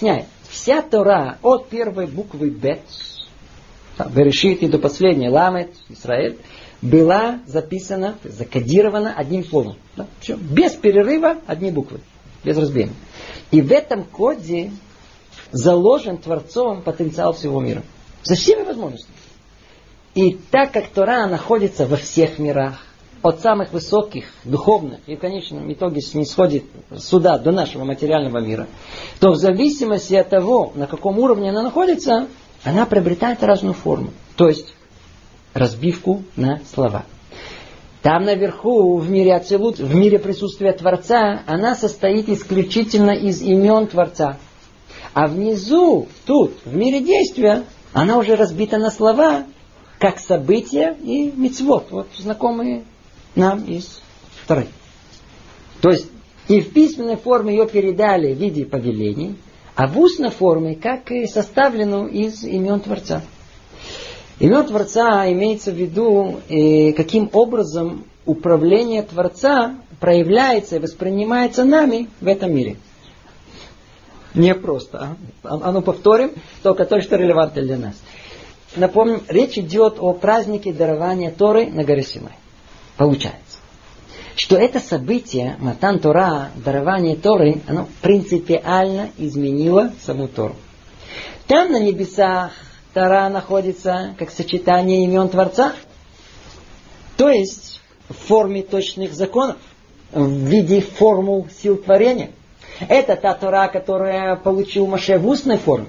вся Тора от первой буквы Бет, Берешит и до последней Ламет, Исраэль, была записана, закодирована одним словом. Да? Все. Без перерыва одни буквы. Без разбиения. И в этом коде заложен Творцом потенциал всего мира. За всеми возможностями. И так как Тора находится во всех мирах, от самых высоких, духовных, и в конечном итоге снисходит сюда, до нашего материального мира, то в зависимости от того, на каком уровне она находится, она приобретает разную форму. То есть, разбивку на слова. Там наверху, в мире Ацилут, в мире присутствия Творца, она состоит исключительно из имен Творца. А внизу, тут, в мире действия, она уже разбита на слова, как события и мицвот. Вот знакомые нам из Торы. То есть, и в письменной форме ее передали в виде повелений, а в устной форме, как и составленную из имен Творца. Имен Творца имеется в виду, э, каким образом управление Творца проявляется и воспринимается нами в этом мире. Не просто. А, а ну повторим, только то, что релевантно для нас. Напомним, речь идет о празднике дарования Торы на горе Синай. Получается, что это событие, Матан Тора, дарование Торы, оно принципиально изменило саму Тору. Там на небесах Тора находится как сочетание имен Творца, то есть в форме точных законов, в виде формул сил творения. Это та Тора, которая получил Моше в устной форме.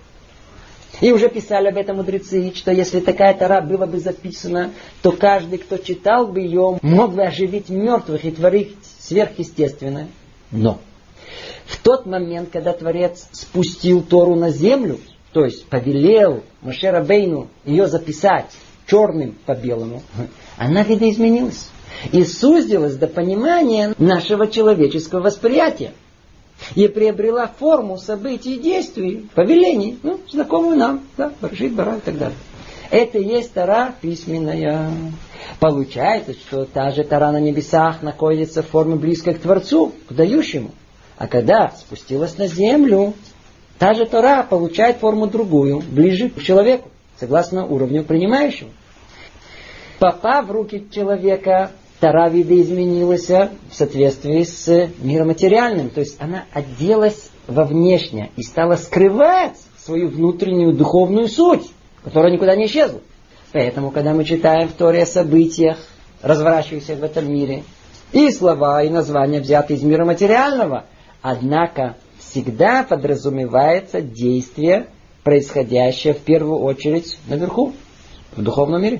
И уже писали об этом мудрецы, что если такая Тора была бы записана, то каждый, кто читал бы ее, мог бы оживить мертвых и творить сверхъестественное. Но в тот момент, когда Творец спустил Тору на землю, то есть повелел Моше Рабейну ее записать черным по белому, она видоизменилась. И сузилась до понимания нашего человеческого восприятия. И приобрела форму событий и действий, повелений, ну, знакомую нам, да, Баршит, Бара и так далее. Это и есть Тора письменная. Получается, что та же Тора на небесах находится в форме близкой к Творцу, к дающему. А когда спустилась на землю, та же Тора получает форму другую, ближе к человеку, согласно уровню принимающего. Попав в руки человека, Тора видоизменилась в соответствии с миром материальным. То есть она оделась во внешнее и стала скрывать свою внутреннюю духовную суть, которая никуда не исчезла. Поэтому, когда мы читаем в Торе о событиях, разворачивающихся в этом мире, и слова, и названия взяты из мира материального, однако всегда подразумевается действие, происходящее в первую очередь наверху, в духовном мире.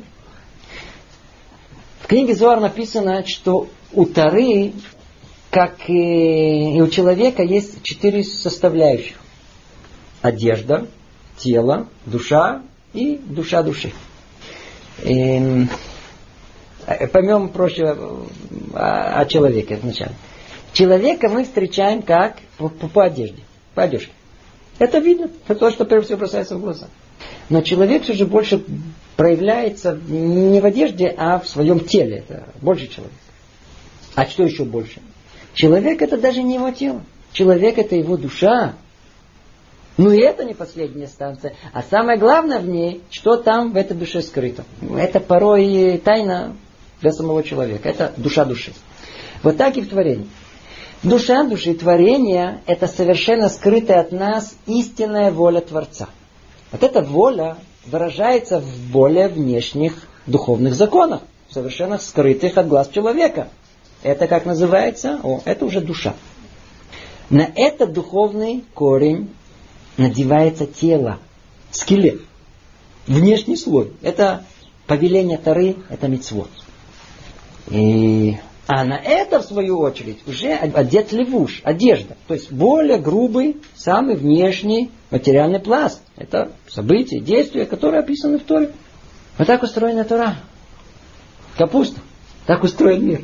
В книге Зоар написано, что у Торы, как и у человека, есть четыре составляющих. Одежда, тело, душа и душа души. И поймем проще о, о человеке вначале. Человека мы встречаем как по, по одежде, по одежке. Это видно, это то, что прежде всего бросается в глаза. Но человек все же больше проявляется не в одежде, а в своем теле. Это больше человек. А что еще больше? Человек это даже не его тело. Человек это его душа. Ну и это не последняя станция. А самое главное в ней, что там в этой душе скрыто. Это порой тайна для самого человека. Это душа души. Вот так и в творении. Душа души творения это совершенно скрытая от нас истинная воля Творца. Вот эта воля выражается в более внешних духовных законах, совершенно скрытых от глаз человека. Это как называется? О, это уже душа. На этот духовный корень надевается тело, скелет, внешний слой. Это повеление Торы, это мицвот. И... А на это, в свою очередь, уже одет левуш, одежда. То есть более грубый, самый внешний материальный пласт. Это события, действия, которые описаны в Торе. Вот так устроена Тора. Капуста. Так устроен мир.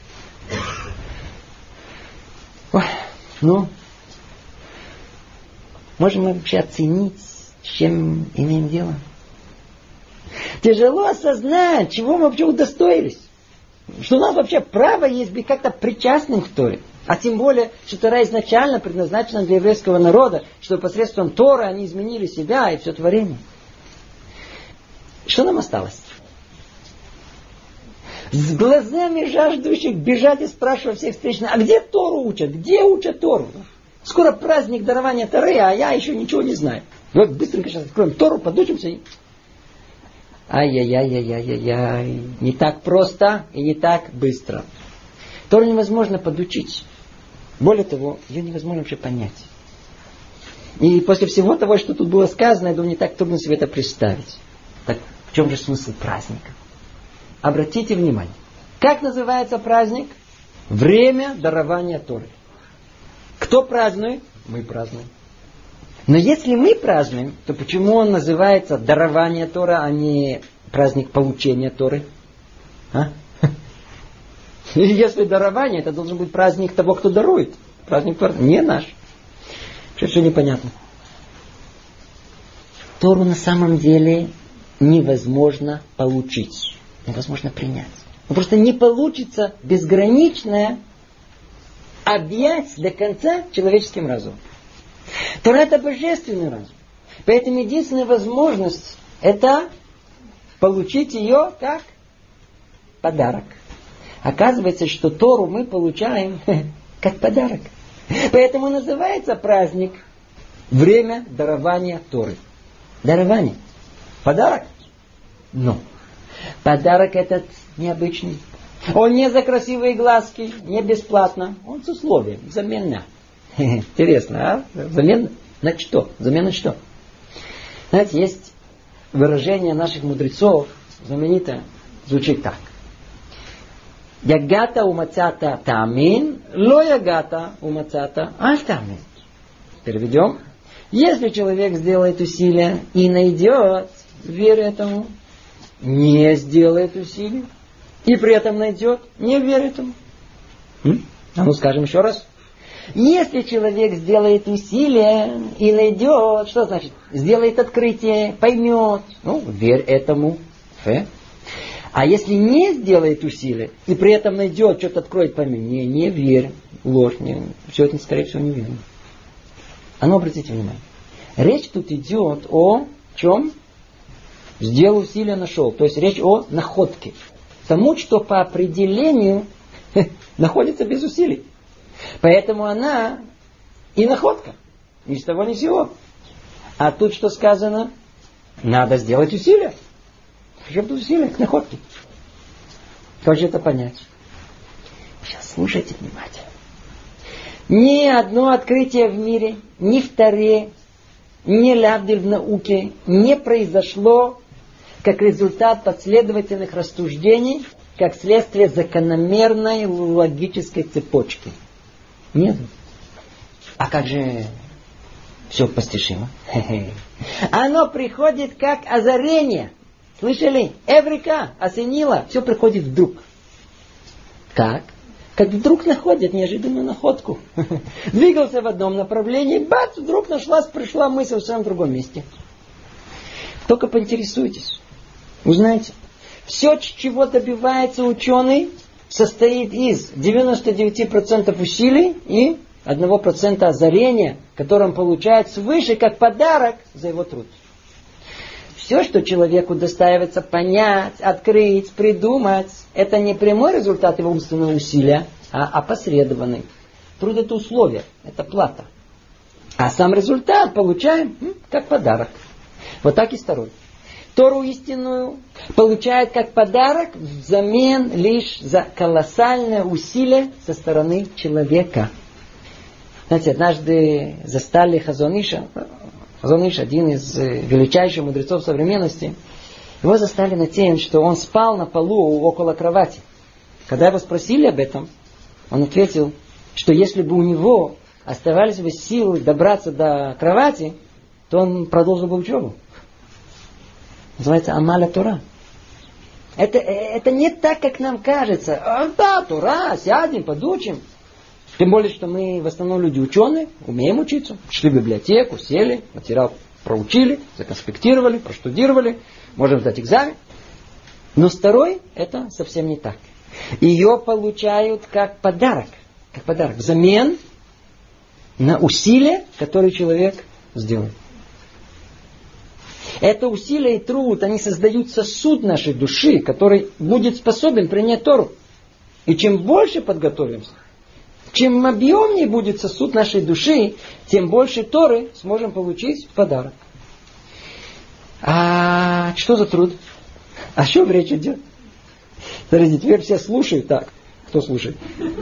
Ой, ну, можем мы вообще оценить, с чем имеем дело? Тяжело осознать, чего мы вообще удостоились. Что у нас вообще право есть быть как-то причастным к Торе. А тем более, что Тора изначально предназначена для еврейского народа, что посредством Торы они изменили себя и все творение. Что нам осталось? С глазами жаждущих бежать и спрашивать всех встречных, а где Тору учат? Где учат Тору? Скоро праздник дарования Торы, а я еще ничего не знаю. Вот быстренько сейчас откроем Тору, подучимся и... Ай-яй-яй-яй-яй-яй. Не так просто и не так быстро. Тору невозможно подучить. Более того, ее невозможно вообще понять. И после всего того, что тут было сказано, я думаю, не так трудно себе это представить. Так в чем же смысл праздника? Обратите внимание. Как называется праздник? Время дарования Торы. Кто празднует? Мы празднуем. Но если мы празднуем, то почему он называется дарование Торы, а не праздник получения Торы? А? Если дарование, это должен быть праздник того, кто дарует. Праздник Торы не наш. Что все непонятно. Тору на самом деле невозможно получить. Невозможно принять. Ну, просто не получится безграничное объять до конца человеческим разумом. Тора это божественный разум. Поэтому единственная возможность это получить ее как подарок. Оказывается, что Тору мы получаем как подарок. Поэтому называется праздник время дарования Торы. Дарование. Подарок? Но. Подарок этот необычный. Он не за красивые глазки, не бесплатно. Он с условием, взамен. Интересно, а? Взамен на что? Взамен на что? Знаете, есть выражение наших мудрецов, знаменитое, звучит так. Ягата умацата тамин, ло ягата умацата аль тамин. Переведем. Если человек сделает усилия и найдет, верь этому, не сделает усилий, и при этом найдет, не верь этому. М? А ну скажем еще раз. Если человек сделает усилия и найдет, что значит? Сделает открытие, поймет, ну, верь этому. Фе. А если не сделает усилия и при этом найдет, что-то откроет, поймет, не, не верь, ложь, не, все это, скорее всего, не верно. А ну, обратите внимание. Речь тут идет о чем? Сделал усилия, нашел. То есть речь о находке. Тому, что по определению находится без усилий. Поэтому она и находка. Ни с того ни с сего. А тут что сказано? Надо сделать усилия. Что тут усилия к находке? Как же это понять? Сейчас слушайте внимательно. Ни одно открытие в мире, ни в Торе, ни лявдиль в науке не произошло как результат последовательных рассуждений, как следствие закономерной логической цепочки. Нет. А как же все постижимо? Оно приходит как озарение. Слышали? Эврика, осенило. Все приходит вдруг. Как? Как вдруг находят неожиданную находку. Двигался в одном направлении, бац, вдруг нашлась, пришла мысль в самом другом месте. Только поинтересуйтесь. Узнаете. Все, чего добивается ученый, состоит из девяноста девяти процентов усилий и одного процента озарения, которое он получает свыше, как подарок за его труд. Все, что человеку достаивается понять, открыть, придумать, это не прямой результат его умственного усилия, а опосредованный. Труд это условие, это плата. А сам результат получаем м, как подарок. Вот так и с Торой. Тору истинную получает как подарок взамен лишь за колоссальное усилие со стороны человека. Знаете, однажды застали Хазон Иша. Хазон Иш, один из величайших мудрецов современности, его застали на тем, что он спал на полу около кровати. Когда его спросили об этом, он ответил, что если бы у него оставались бы силы добраться до кровати, то он продолжил бы учебу. Называется Амаля Тора. Это, это не так, как нам кажется. А, да, Тора, сядем, подучим. Тем более, что мы в основном люди ученые, умеем учиться. Шли в библиотеку, сели, материал проучили, законспектировали, проштудировали, можем сдать экзамен. Но с Торой это совсем не так. Ее получают как подарок. Как подарок. Взамен на усилия, которые человек сделает. Это усилия и труд, они создают сосуд нашей души, который будет способен принять Тору. И чем больше подготовимся, чем объемнее будет сосуд нашей души, тем больше Торы сможем получить в подарок. А что за труд? О чем речь идет? Смотрите, теперь все слушают так. Кто слушает?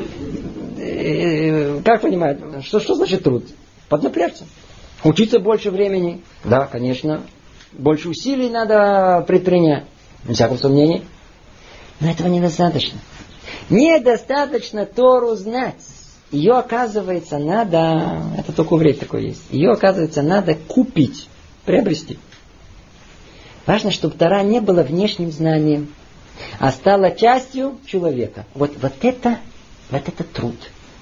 Как понимают? Что, что значит труд? Поднапрячься. Учиться больше времени. Да, конечно. Больше усилий надо предпринять. Без всякого сомнения. Но этого недостаточно. Недостаточно Тору знать. Ее, оказывается, надо... Это только у евреев такое есть. Ее, оказывается, надо купить, приобрести. Важно, чтобы Тора не была внешним знанием, а стала частью человека. Вот, вот это, вот это труд.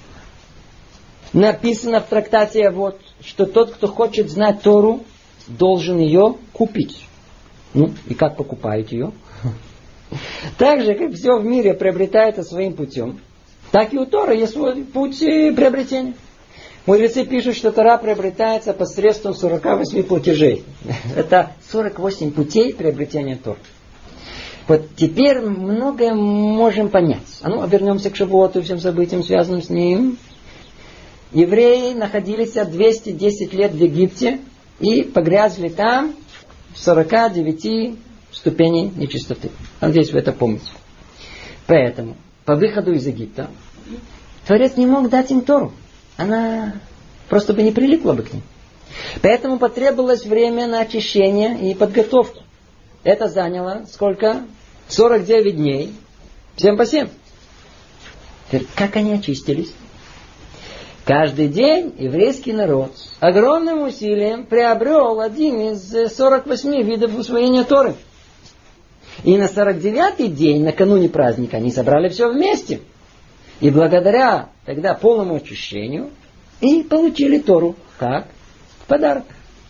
Написано в трактате вот, что тот, кто хочет знать Тору, должен ее купить. Ну, и как покупают ее? Так же, как все в мире приобретается своим путем, так и у Торы есть свой путь приобретения. Мудрецы пишут, что Тора приобретается посредством сорок восемь платежей. Это сорок восемь путей приобретения Торы. Вот теперь многое можем понять. А ну, вернемся к Шавуоту и всем событиям, связанным с ним. Евреи находились двести десять лет в Египте и погрязли там в сорока девяти ступеней нечистоты. Надеюсь, вы это помните. Поэтому по выходу из Египта Творец не мог дать им Тору. Она просто бы не прилипла бы к ним. Поэтому потребовалось время на очищение и подготовку. Это заняло сколько? сорок девять дней. семь по семь. Теперь, как они очистились? Каждый день еврейский народ огромным усилием приобрел один из сорока восьми видов усвоения Торы. И на сорок девятый день, накануне праздника, они собрали все вместе. И благодаря тогда полному очищению и получили Тору как в подарок.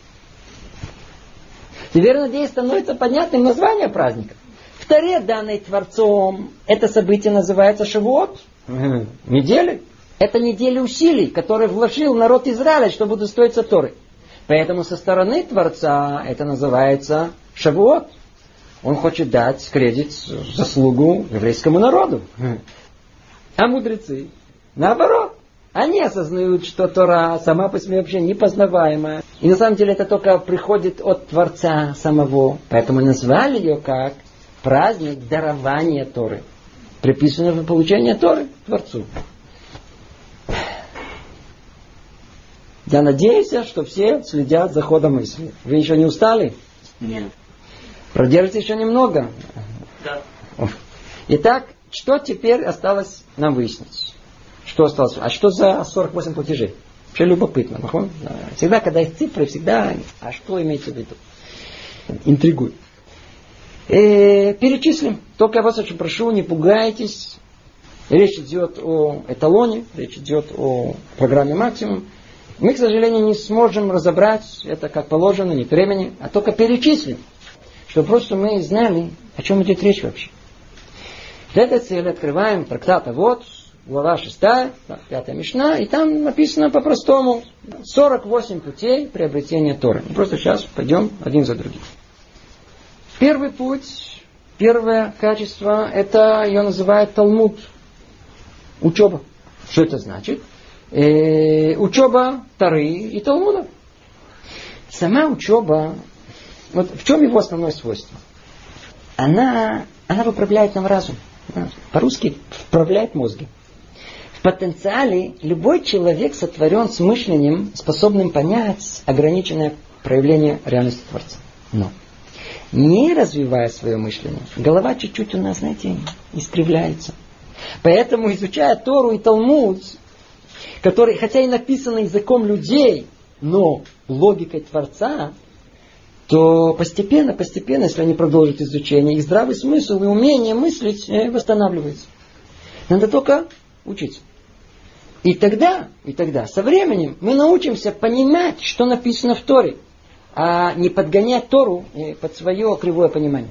Теперь, надеюсь, становится понятным название праздника. В Торе, данной Творцом, это событие называется Шавуот. Неделя. Это неделя усилий, которые вложил народ Израиля, чтобы удостоиться Торы. Поэтому со стороны Творца это называется Шавуот. Он хочет дать кредит, заслугу еврейскому народу. А мудрецы, наоборот, они осознают, что Тора сама по себе вообще непознаваемая. И на самом деле это только приходит от Творца самого. Поэтому назвали ее как праздник дарования Торы. Приписано получение Торы Творцу. Я надеюсь, что все следят за ходом мысли. Вы еще не устали? Нет. Продержитесь еще немного? Да. Итак, что теперь осталось нам выяснить? Что осталось? А что за сорок восемь платежей? Вообще любопытно. Всегда, когда есть цифры, всегда... А что имеется в виду? Интригует. Э, перечислим. Только я вас очень прошу, не пугайтесь. Речь идет о эталоне, речь идет о программе «Максимум». Мы, к сожалению, не сможем разобрать это как положено, нет времени, а только перечислим, чтобы просто мы знали, о чем идет речь вообще. Для этой цели открываем трактат «Вот», глава шестая, пятая мишна, и там написано по-простому сорок восемь путей приобретения Торы. Мы просто сейчас пойдем один за другим. Первый путь, первое качество, это ее называют Талмуд, учеба. Что это значит? Э, учеба Торы и Талмуда. Сама учеба, вот в чем его основное свойство? Она, она выправляет нам разум. По-русски вправляет мозги. В потенциале любой человек сотворен с мышлением, способным понять ограниченное проявление реальности Творца. Но, не развивая свое мышление, голова чуть-чуть у нас, знаете, искривляется. Поэтому, изучая Тору и Талмуд, который, хотя и написано языком людей, но логикой Творца, то постепенно, постепенно, если они продолжат изучение, их здравый смысл и умение мыслить восстанавливается. Надо только учиться. И тогда, и тогда, со временем мы научимся понимать, что написано в Торе, а не подгонять Тору под свое кривое понимание.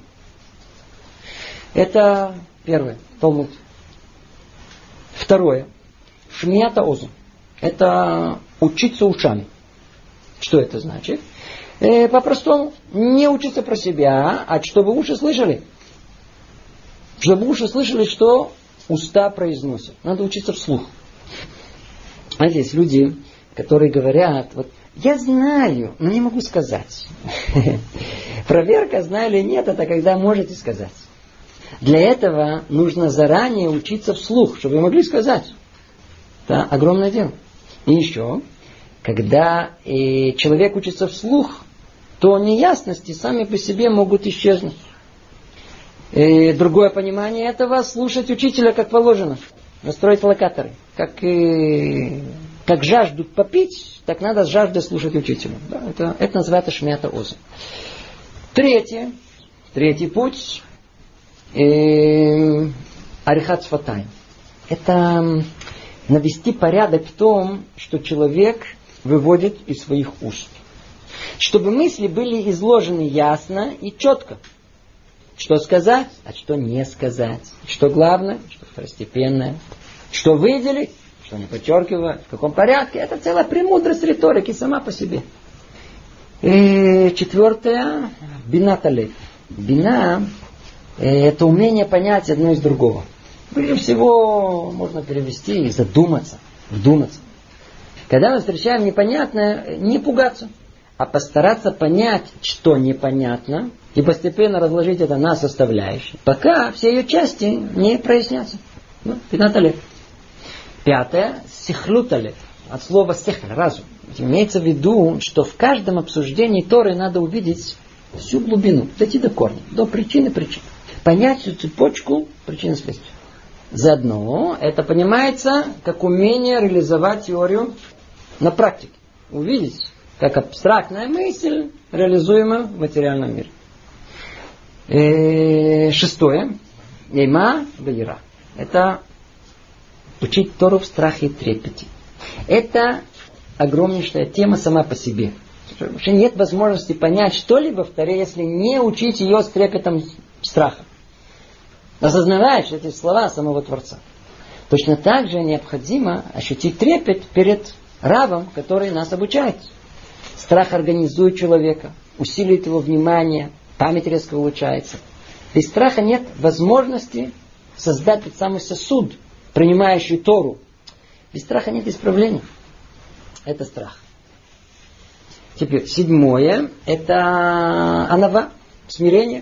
Это первое, Талмуд. Второе. шмията озу. Это учиться ушами. Что это значит? Э, по-простому, не учиться про себя, а чтобы уши слышали. Чтобы уши слышали, что уста произносят. Надо учиться вслух. А здесь люди, которые говорят, вот, я знаю, но не могу сказать. Проверка, знаю или нет, это когда можете сказать. Для этого нужно заранее учиться вслух, чтобы вы могли сказать. Это огромное дело. И еще, когда э, человек учится вслух, то неясности сами по себе могут исчезнуть. И другое понимание этого — слушать учителя как положено. Настроить локаторы. Как, и, как жаждут попить, так надо с жаждой слушать учителя. Да, это, это называется шмията озу. Третье. Третий путь. Э, арихат сфатайм. Это навести порядок в том, что человек выводит из своих уст. Чтобы мысли были изложены ясно и четко. Что сказать, а что не сказать. Что главное, что второстепенное. Что выделить, что не подчеркивать, в каком порядке. Это целая премудрость риторики сама по себе. И четвертое. Бина талев. Бина — это умение понять одно из другого. Прежде всего можно перевести задуматься, вдуматься. Когда мы встречаем непонятное, не пугаться, а постараться понять, что непонятно, и постепенно разложить это на составляющие, пока все ее части не прояснятся. Ну, пятнадцать лет. Пятое. Сихлуталев. От слова сехль, разум. Имеется в виду, что в каждом обсуждении Торы надо увидеть всю глубину, дойти до корня, до причины причин. Понять всю цепочку причинно-следствия. Заодно это понимается как умение реализовать теорию на практике. Увидеть, как абстрактная мысль реализуема в материальном мире. И шестое. Эйма бейра. Это учить Тору в страхе и трепете. Это огромнейшая тема сама по себе. Вообще нет возможности понять что-либо в Торе, если не учить ее с трепетом страха. Осознаваешь эти слова самого Творца. Точно так же необходимо ощутить трепет перед Равом, который нас обучает. Страх организует человека, усиливает его внимание, память резко улучшается. Без страха нет возможности создать тот самый сосуд, принимающий Тору. Без страха нет исправления. Это страх. Теперь седьмое. Это анава, смирение.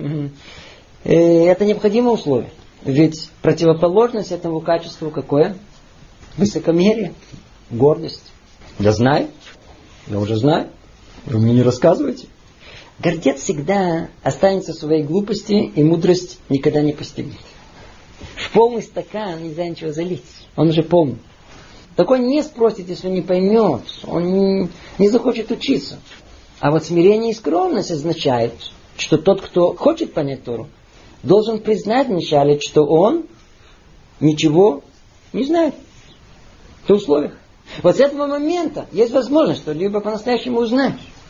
Это необходимое условие. Ведь противоположность этому качеству какое? Высокомерие, гордость. Я знаю. Я уже знаю. Вы мне не рассказываете. Гордец всегда останется в своей глупости, и мудрость никогда не постигнет. В полный стакан нельзя ничего залить. Он уже полный. Такой не спросит, если не поймет. Он не, не захочет учиться. А вот смирение и скромность означают, что тот, кто хочет понять Тору, должен признать вначале, что он ничего не знает. В условиях. Вот с этого момента есть возможность что-либо по-настоящему узнать.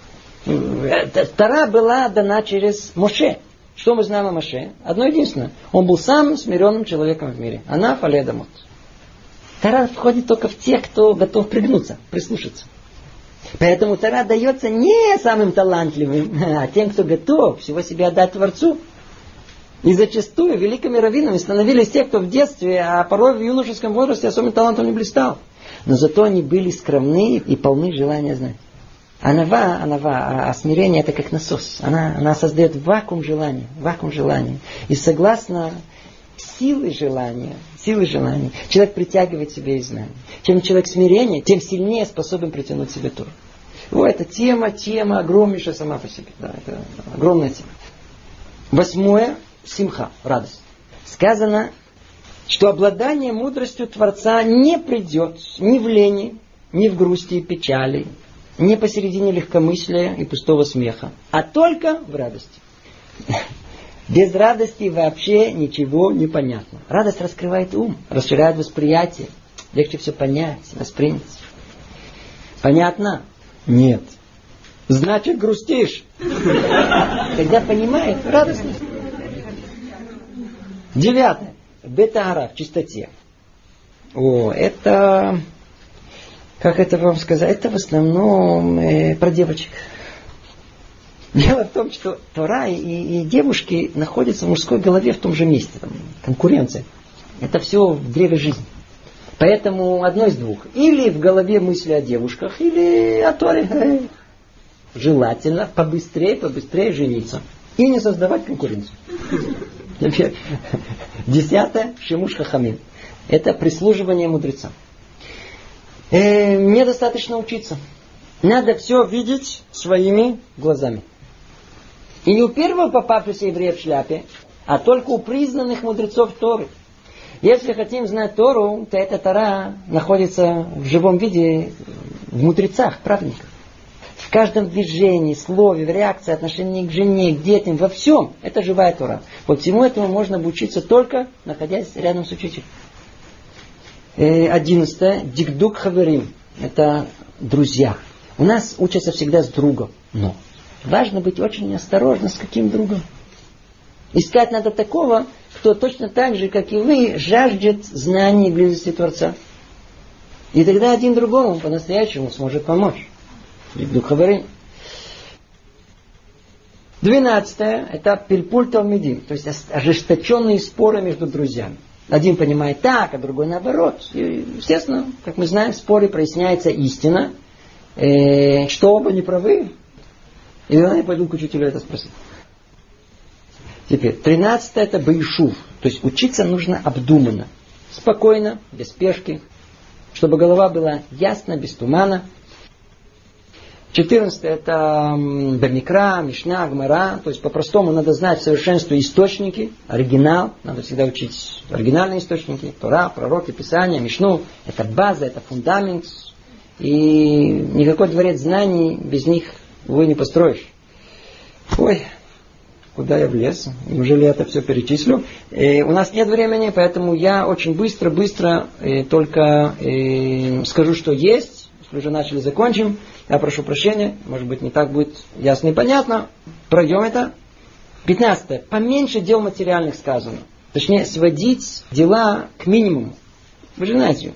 Тора была дана через Моше. Что мы знаем о Моше? Одно единственное. Он был самым смиренным человеком в мире. Она фаледамот. Тора входит только в тех, кто готов пригнуться, прислушаться. Поэтому Тора дается не самым талантливым, а тем, кто готов всего себя отдать Творцу. И зачастую великими раввинами становились те, кто в детстве, а порой в юношеском возрасте особым талантом не блистал. Но зато они были скромны и полны желания знать. Анава, анава, а смирение это как насос. Она, она создает вакуум желания, вакуум желания. И согласно силы желания, силы желания, человек притягивает себе и знания. Чем человек смирение, тем сильнее способен притянуть себе Тору. Вот эта тема, тема огромнейшая сама по себе. Да, это огромная тема. Восьмое. Симха, радость. Сказано, что обладание мудростью Творца не придет ни в лени, ни в грусти и печали, ни посередине легкомыслия и пустого смеха, а только в радости. Без радости вообще ничего не понятно. Радость раскрывает ум, расширяет восприятие, легче все понять, воспринять. Понятно? Нет. Значит, грустишь. Когда понимаешь, радостно. Девятое. Бетаара в чистоте. О, это, как это вам сказать, это в основном э, про девочек. Дело в том, что Тора и, и девушки находятся в мужской голове в том же месте. Там, конкуренция. Это все в древе жизни. Поэтому одно из двух. Или в голове мысли о девушках, или о Торе. Желательно побыстрее, побыстрее жениться. И не создавать конкуренцию. Десятое. Шимуш хахамим. Это прислуживание мудрецам. Э, мне достаточно учиться. Надо все видеть своими глазами. И не у первого попавшегося еврея в шляпе, а только у признанных мудрецов Торы. Если хотим знать Тору, то эта Тора находится в живом виде в мудрецах, праведниках. В каждом движении, слове, в реакции, отношении к жене, к детям, во всем. Это живая Тора. Вот всему этому можно обучиться только находясь рядом с учителем. Одиннадцатое. Дикдук хаверим. Это друзья. У нас учатся всегда с другом. Но важно быть очень осторожным, с каким другом. Искать надо такого, кто точно так же, как и вы, жаждет знаний и близости Творца. И тогда один другому по-настоящему сможет помочь. Двенадцатое. Это пильпуль талмидим. То есть ожесточенные споры между друзьями. Один понимает так, а другой наоборот. И, естественно, как мы знаем, в споре проясняется истина, э, что оба не правы. И тогда я пойду к учителю это спросить. Теперь, тринадцатое это бейшув. То есть учиться нужно обдуманно, спокойно, без спешки, чтобы голова была ясна, без тумана. четырнадцатое это бамикра, мишна, гмара. То есть по-простому надо знать в совершенстве источники, оригинал. Надо всегда учить оригинальные источники. Тора, пророки, Писания, мишну. Это база, это фундамент. И никакой дворец знаний без них вы не построишь. Ой, куда я влез? Неужели я это все перечислю? Э, у нас нет времени, поэтому я очень быстро-быстро э, только э, скажу, что есть. Если уже начали, закончим. Я прошу прощения, может быть, не так будет ясно и понятно. Пройдем это. пятнадцатое. Поменьше дел материальных сказано. Точнее, сводить дела к минимуму. Вы же знаете,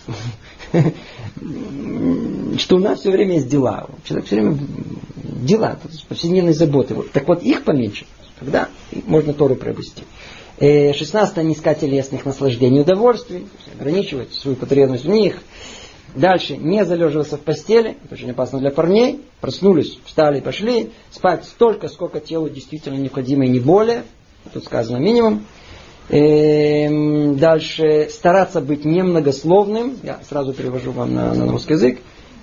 что у нас все время есть дела. Человек все время дела, повседневные заботы. Так вот, их поменьше. Тогда можно Тору приобрести. шестнадцатое. Не искать телесных наслаждений и удовольствий. Ограничивать свою потребность в них. Дальше, не залеживаться в постели, это очень опасно для парней. Проснулись, встали, пошли. Спать столько, сколько телу действительно необходимо и не более. Тут сказано минимум. Эм, дальше, стараться быть немногословным. Я сразу перевожу вам на, на русский язык.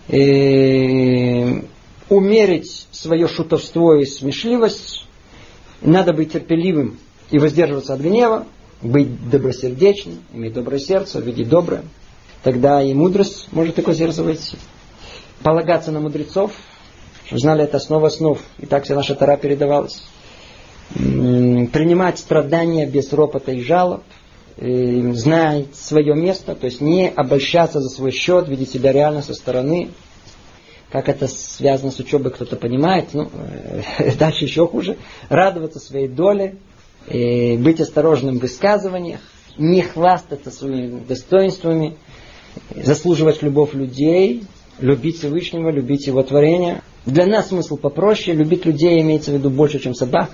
Эм, умерить свое шутовство и смешливость. Надо быть терпеливым и воздерживаться от гнева. Быть добросердечным, иметь доброе сердце, видеть доброе. Тогда и мудрость может такое сердце войти. Полагаться на мудрецов. Чтобы знали, это основа основ. И так вся наша Тора передавалась. Принимать страдания без ропота и жалоб. Знать свое место. То есть не обольщаться за свой счет. Видеть себя реально со стороны. Как это связано с учебой, кто-то понимает. Ну, дальше еще хуже. Радоваться своей доле. Быть осторожным в высказываниях. Не хвастаться своими достоинствами. Заслуживать любовь людей, любить Всевышнего, любить Его творение. Для нас смысл попроще. Любить людей имеется в виду больше, чем собак.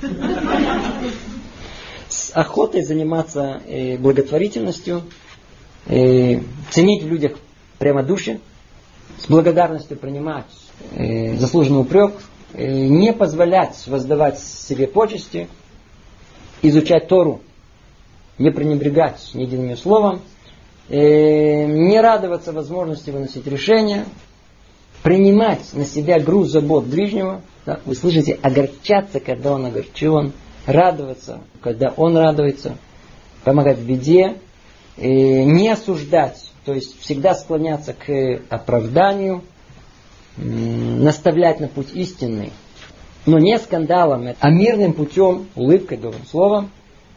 С охотой заниматься э, благотворительностью. Э, ценить в людях прямодушие. С благодарностью принимать э, заслуженный упрек. Э, не позволять воздавать себе почести. Изучать Тору. Не пренебрегать ни единым ее словом. Не радоваться возможности выносить решения, принимать на себя груз забот ближнего. Да, вы слышите, огорчаться, когда он огорчен, радоваться, когда он радуется, помогать в беде, не осуждать, то есть всегда склоняться к оправданию, наставлять на путь истинный, но не скандалом, а мирным путем, улыбкой, добрым словом.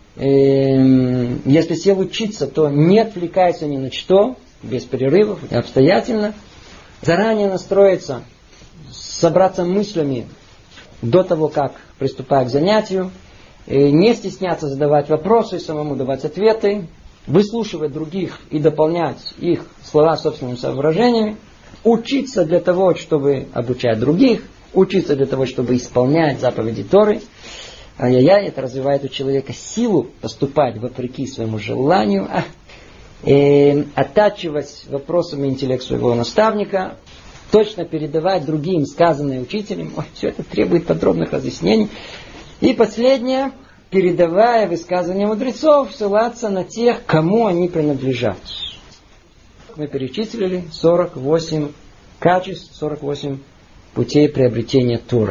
Если сел учиться, то не отвлекайся ни на что, без перерывов, обстоятельно. Заранее настроиться, собраться мыслями до того, как приступать к занятию. Не стесняться задавать вопросы, самому давать ответы. выслушивать других и дополнять их слова собственными соображениями, учиться для того, чтобы обучать других, учиться для того, чтобы исполнять заповеди Торы. Ай-яй-яй, это развивает у человека силу поступать вопреки своему желанию, а, э, оттачивать вопросами интеллект своего наставника, точно передавать другим сказанное учителем. Ой, все это требует подробных разъяснений. И последнее, передавая высказывания мудрецов, ссылаться на тех, кому они принадлежат. Мы перечислили сорок восемь качеств, сорок восемь путей приобретения Торы.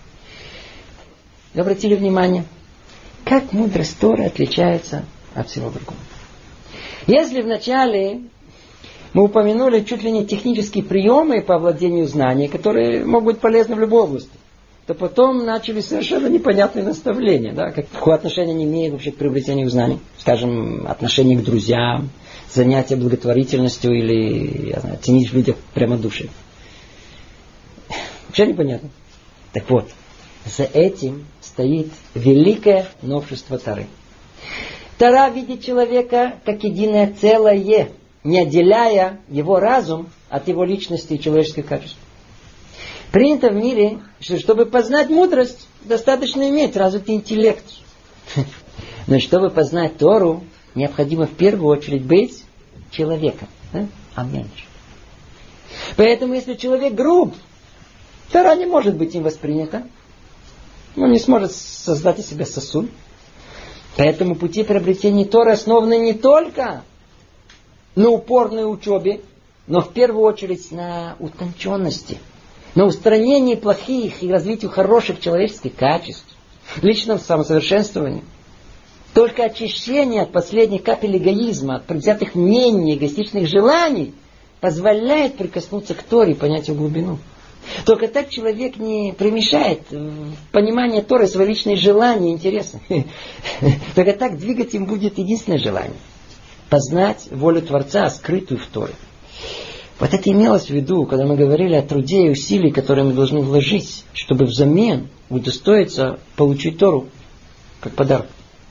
Вы обратили внимание, как мудрость Торы отличается от всего другого. Если вначале мы упомянули чуть ли не технические приемы по овладению знаний, которые могут быть полезны в любой области, то потом начали совершенно непонятные наставления. Да? Какое отношение они имеют вообще к приобретению знаний? Скажем, отношение к друзьям, занятие благотворительностью или, я знаю, ценить в людях прямодушие. Вообще непонятно. Так вот, за этим стоит великое новшество Торы. Тора видит человека как единое целое, не отделяя его разум от его личности и человеческих качеств. Принято в мире, что чтобы познать мудрость, достаточно иметь развитый интеллект. Но чтобы познать Тору, необходимо в первую очередь быть человеком, а меньше. Поэтому, если человек груб, Тора не может быть им воспринята. Он не сможет создать из себя сосуд. Поэтому пути приобретения Торы основаны не только на упорной учебе, но в первую очередь на утонченности, на устранении плохих и развитию хороших человеческих качеств, личном самосовершенствовании. Только очищение от последних капель эгоизма, от предвзятых мнений, эгоистичных желаний позволяет прикоснуться к Торе и понять ее глубину. Только так человек не примешает в понимание Торы свои личные желания и интересы. Только так двигать им будет единственное желание. Познать волю Творца, скрытую в Торе. Вот это имелось в виду, когда мы говорили о труде и усилии, которые мы должны вложить, чтобы взамен удостоиться получить Тору как подарок.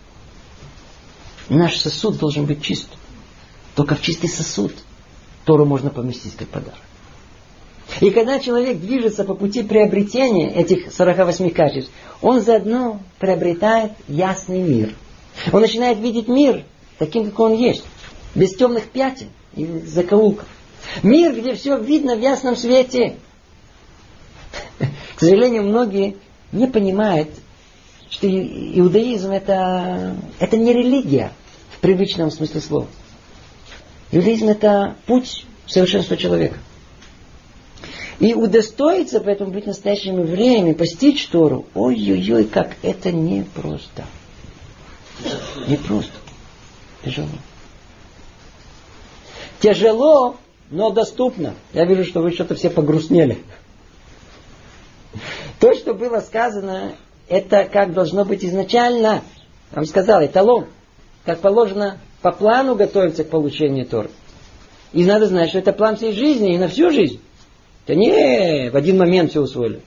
Наш сосуд должен быть чист. Только в чистый сосуд Тору можно поместить как подарок. И когда человек движется по пути приобретения этих сорока восьми качеств, он заодно приобретает ясный мир. Он начинает видеть мир таким, как он есть, без темных пятен и закоулков. Мир, где все видно в ясном свете. К сожалению, многие не понимают, что иудаизм это, это не религия в привычном смысле слова. Иудаизм это путь совершенства человека. И удостоиться поэтому быть настоящим евреем и постичь Тору, ой-ой-ой, как это непросто. Непросто. Тяжело. Тяжело, но доступно. Я вижу, что вы что-то все погрустнели. То, что было сказано, это как должно быть изначально. Я вам сказал, эталон. Как положено по плану готовиться к получению Торы. И надо знать, что это план всей жизни и на всю жизнь. Да не, в один момент все усвоили.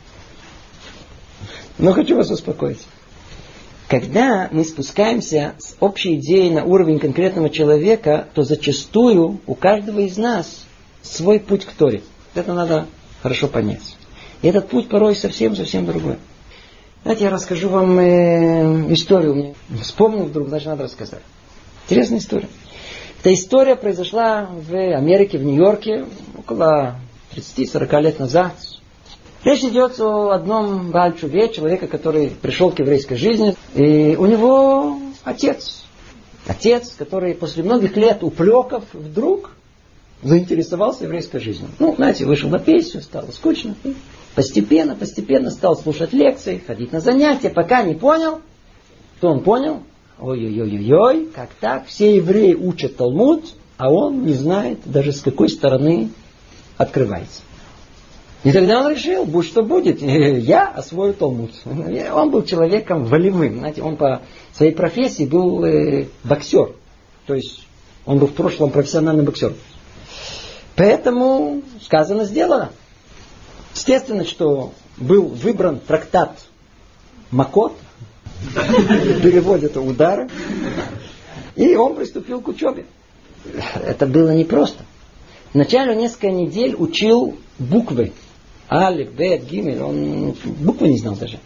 Но хочу вас успокоить. Когда мы спускаемся с общей идеей на уровень конкретного человека, то зачастую у каждого из нас свой путь к Торе. Это надо хорошо понять. И этот путь порой совсем-совсем другой. Знаете, я расскажу вам э, историю. Вспомнил вдруг, значит, надо рассказать. Интересная история. Эта история произошла в Америке, в Нью-Йорке, около тридцать-сорок лет назад. Речь идет о одном Бааль-Тшуве, человека, который пришел к еврейской жизни. И у него отец. Отец, который после многих лет упреков вдруг заинтересовался еврейской жизнью. Ну, знаете, вышел на пенсию, стало скучно. И постепенно, постепенно стал слушать лекции, ходить на занятия, пока не понял. Что он понял? Ой-ой-ой-ой, как так? Все евреи учат Талмуд, а он не знает даже с какой стороны открывается. И тогда он решил, будь что будет, я освою Талмуд. Он был человеком волевым. Знаете, он по своей профессии был э, боксер. То есть он был в прошлом профессиональный боксер. Поэтому сказано, сделано. Естественно, что был выбран трактат Макот. В переводе это удары. И он приступил к учебе. Это было непросто. Вначале он несколько недель учил буквы. Алиф, Бет, Гимель. Он буквы не знал даже.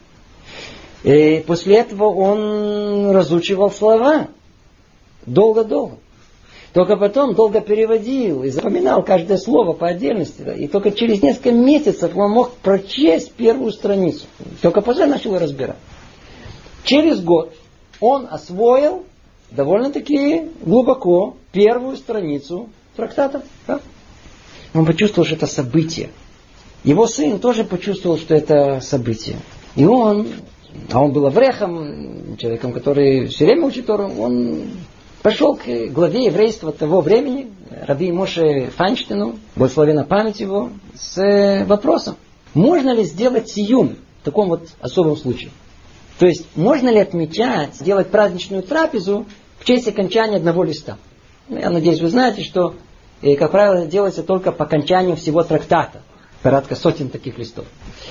И после этого он разучивал слова. Долго-долго. Только потом долго переводил и запоминал каждое слово по отдельности. Да? И только через несколько месяцев он мог прочесть первую страницу. Только после начал разбирать. Через год он освоил довольно-таки глубоко первую страницу трактатов. Да? Он почувствовал, что это событие. Его сын тоже почувствовал, что это событие. И он, а он был аврехом, человеком, который все время учит Тору, он пошел к главе еврейства того времени, раби Моше Файнштейну, благословенна память его, с вопросом, можно ли сделать сиюм в таком вот особом случае. То есть, можно ли отмечать, делать праздничную трапезу в честь окончания одного листа. Я надеюсь, вы знаете, что, как правило, делается только по окончанию всего трактата. Порядка сотен таких листов.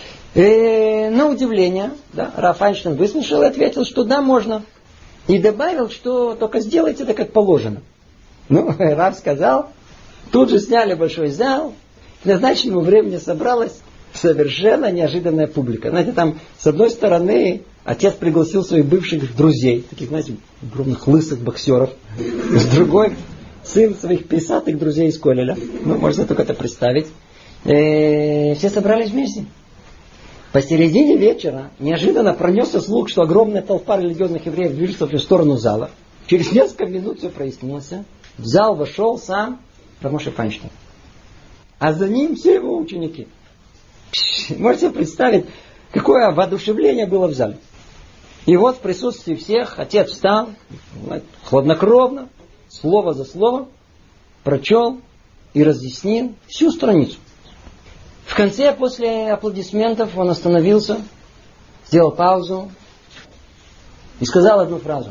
И, на удивление, да, Рав Файнштейн выслушал и ответил, что да, можно. И добавил, что только сделайте это как положено. Ну, Рав сказал, тут же сняли большой зал, к назначенному времени собралась совершенно неожиданная публика. Знаете, там с одной стороны отец пригласил своих бывших друзей, таких, знаете, огромных лысых боксеров. С другой сын своих писатых друзей из колледжа. Ну, можно только это представить. И все собрались вместе. Посередине вечера неожиданно пронесся слух, что огромная толпа религиозных евреев движется в сторону зала. Через несколько минут все прояснилось. В зал вошел сам Рав Моше Файнштейн. А за ним все его ученики. Можете представить, какое воодушевление было в зале. И вот в присутствии всех отец встал, хладнокровно, слово за словом, прочел и разъяснил всю страницу. В конце, после аплодисментов, он остановился, сделал паузу и сказал одну фразу.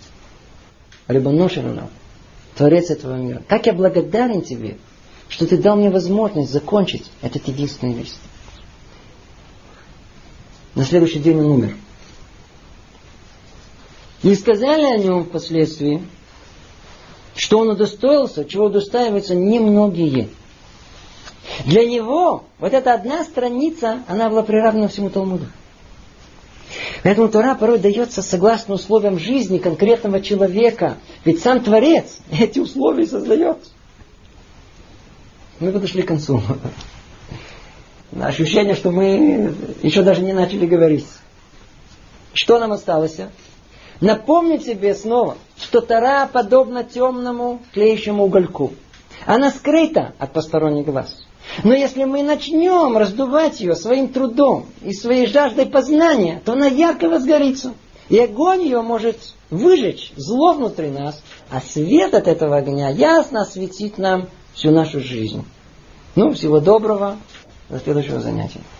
Рибоно шель олам, Творец этого мира, как я благодарен тебе, что ты дал мне возможность закончить этот единственный лист. На следующий день он умер. И сказали о нем впоследствии, что он удостоился, чего удостаиваются немногие. Для него вот эта одна страница, она была приравнена всему Талмуду. Поэтому Тора порой дается согласно условиям жизни конкретного человека. Ведь сам Творец эти условия создает. Мы подошли к концу. Ощущение, что мы еще даже не начали говорить. Что нам осталось? Напомню тебе снова, что Тора подобна темному тлеющему угольку. Она скрыта от посторонних глаз. Но если мы начнем раздувать ее своим трудом и своей жаждой познания, то она ярко возгорится. И огонь ее может выжечь зло внутри нас, а свет от этого огня ясно осветит нам всю нашу жизнь. Ну, всего доброго. До следующего занятия.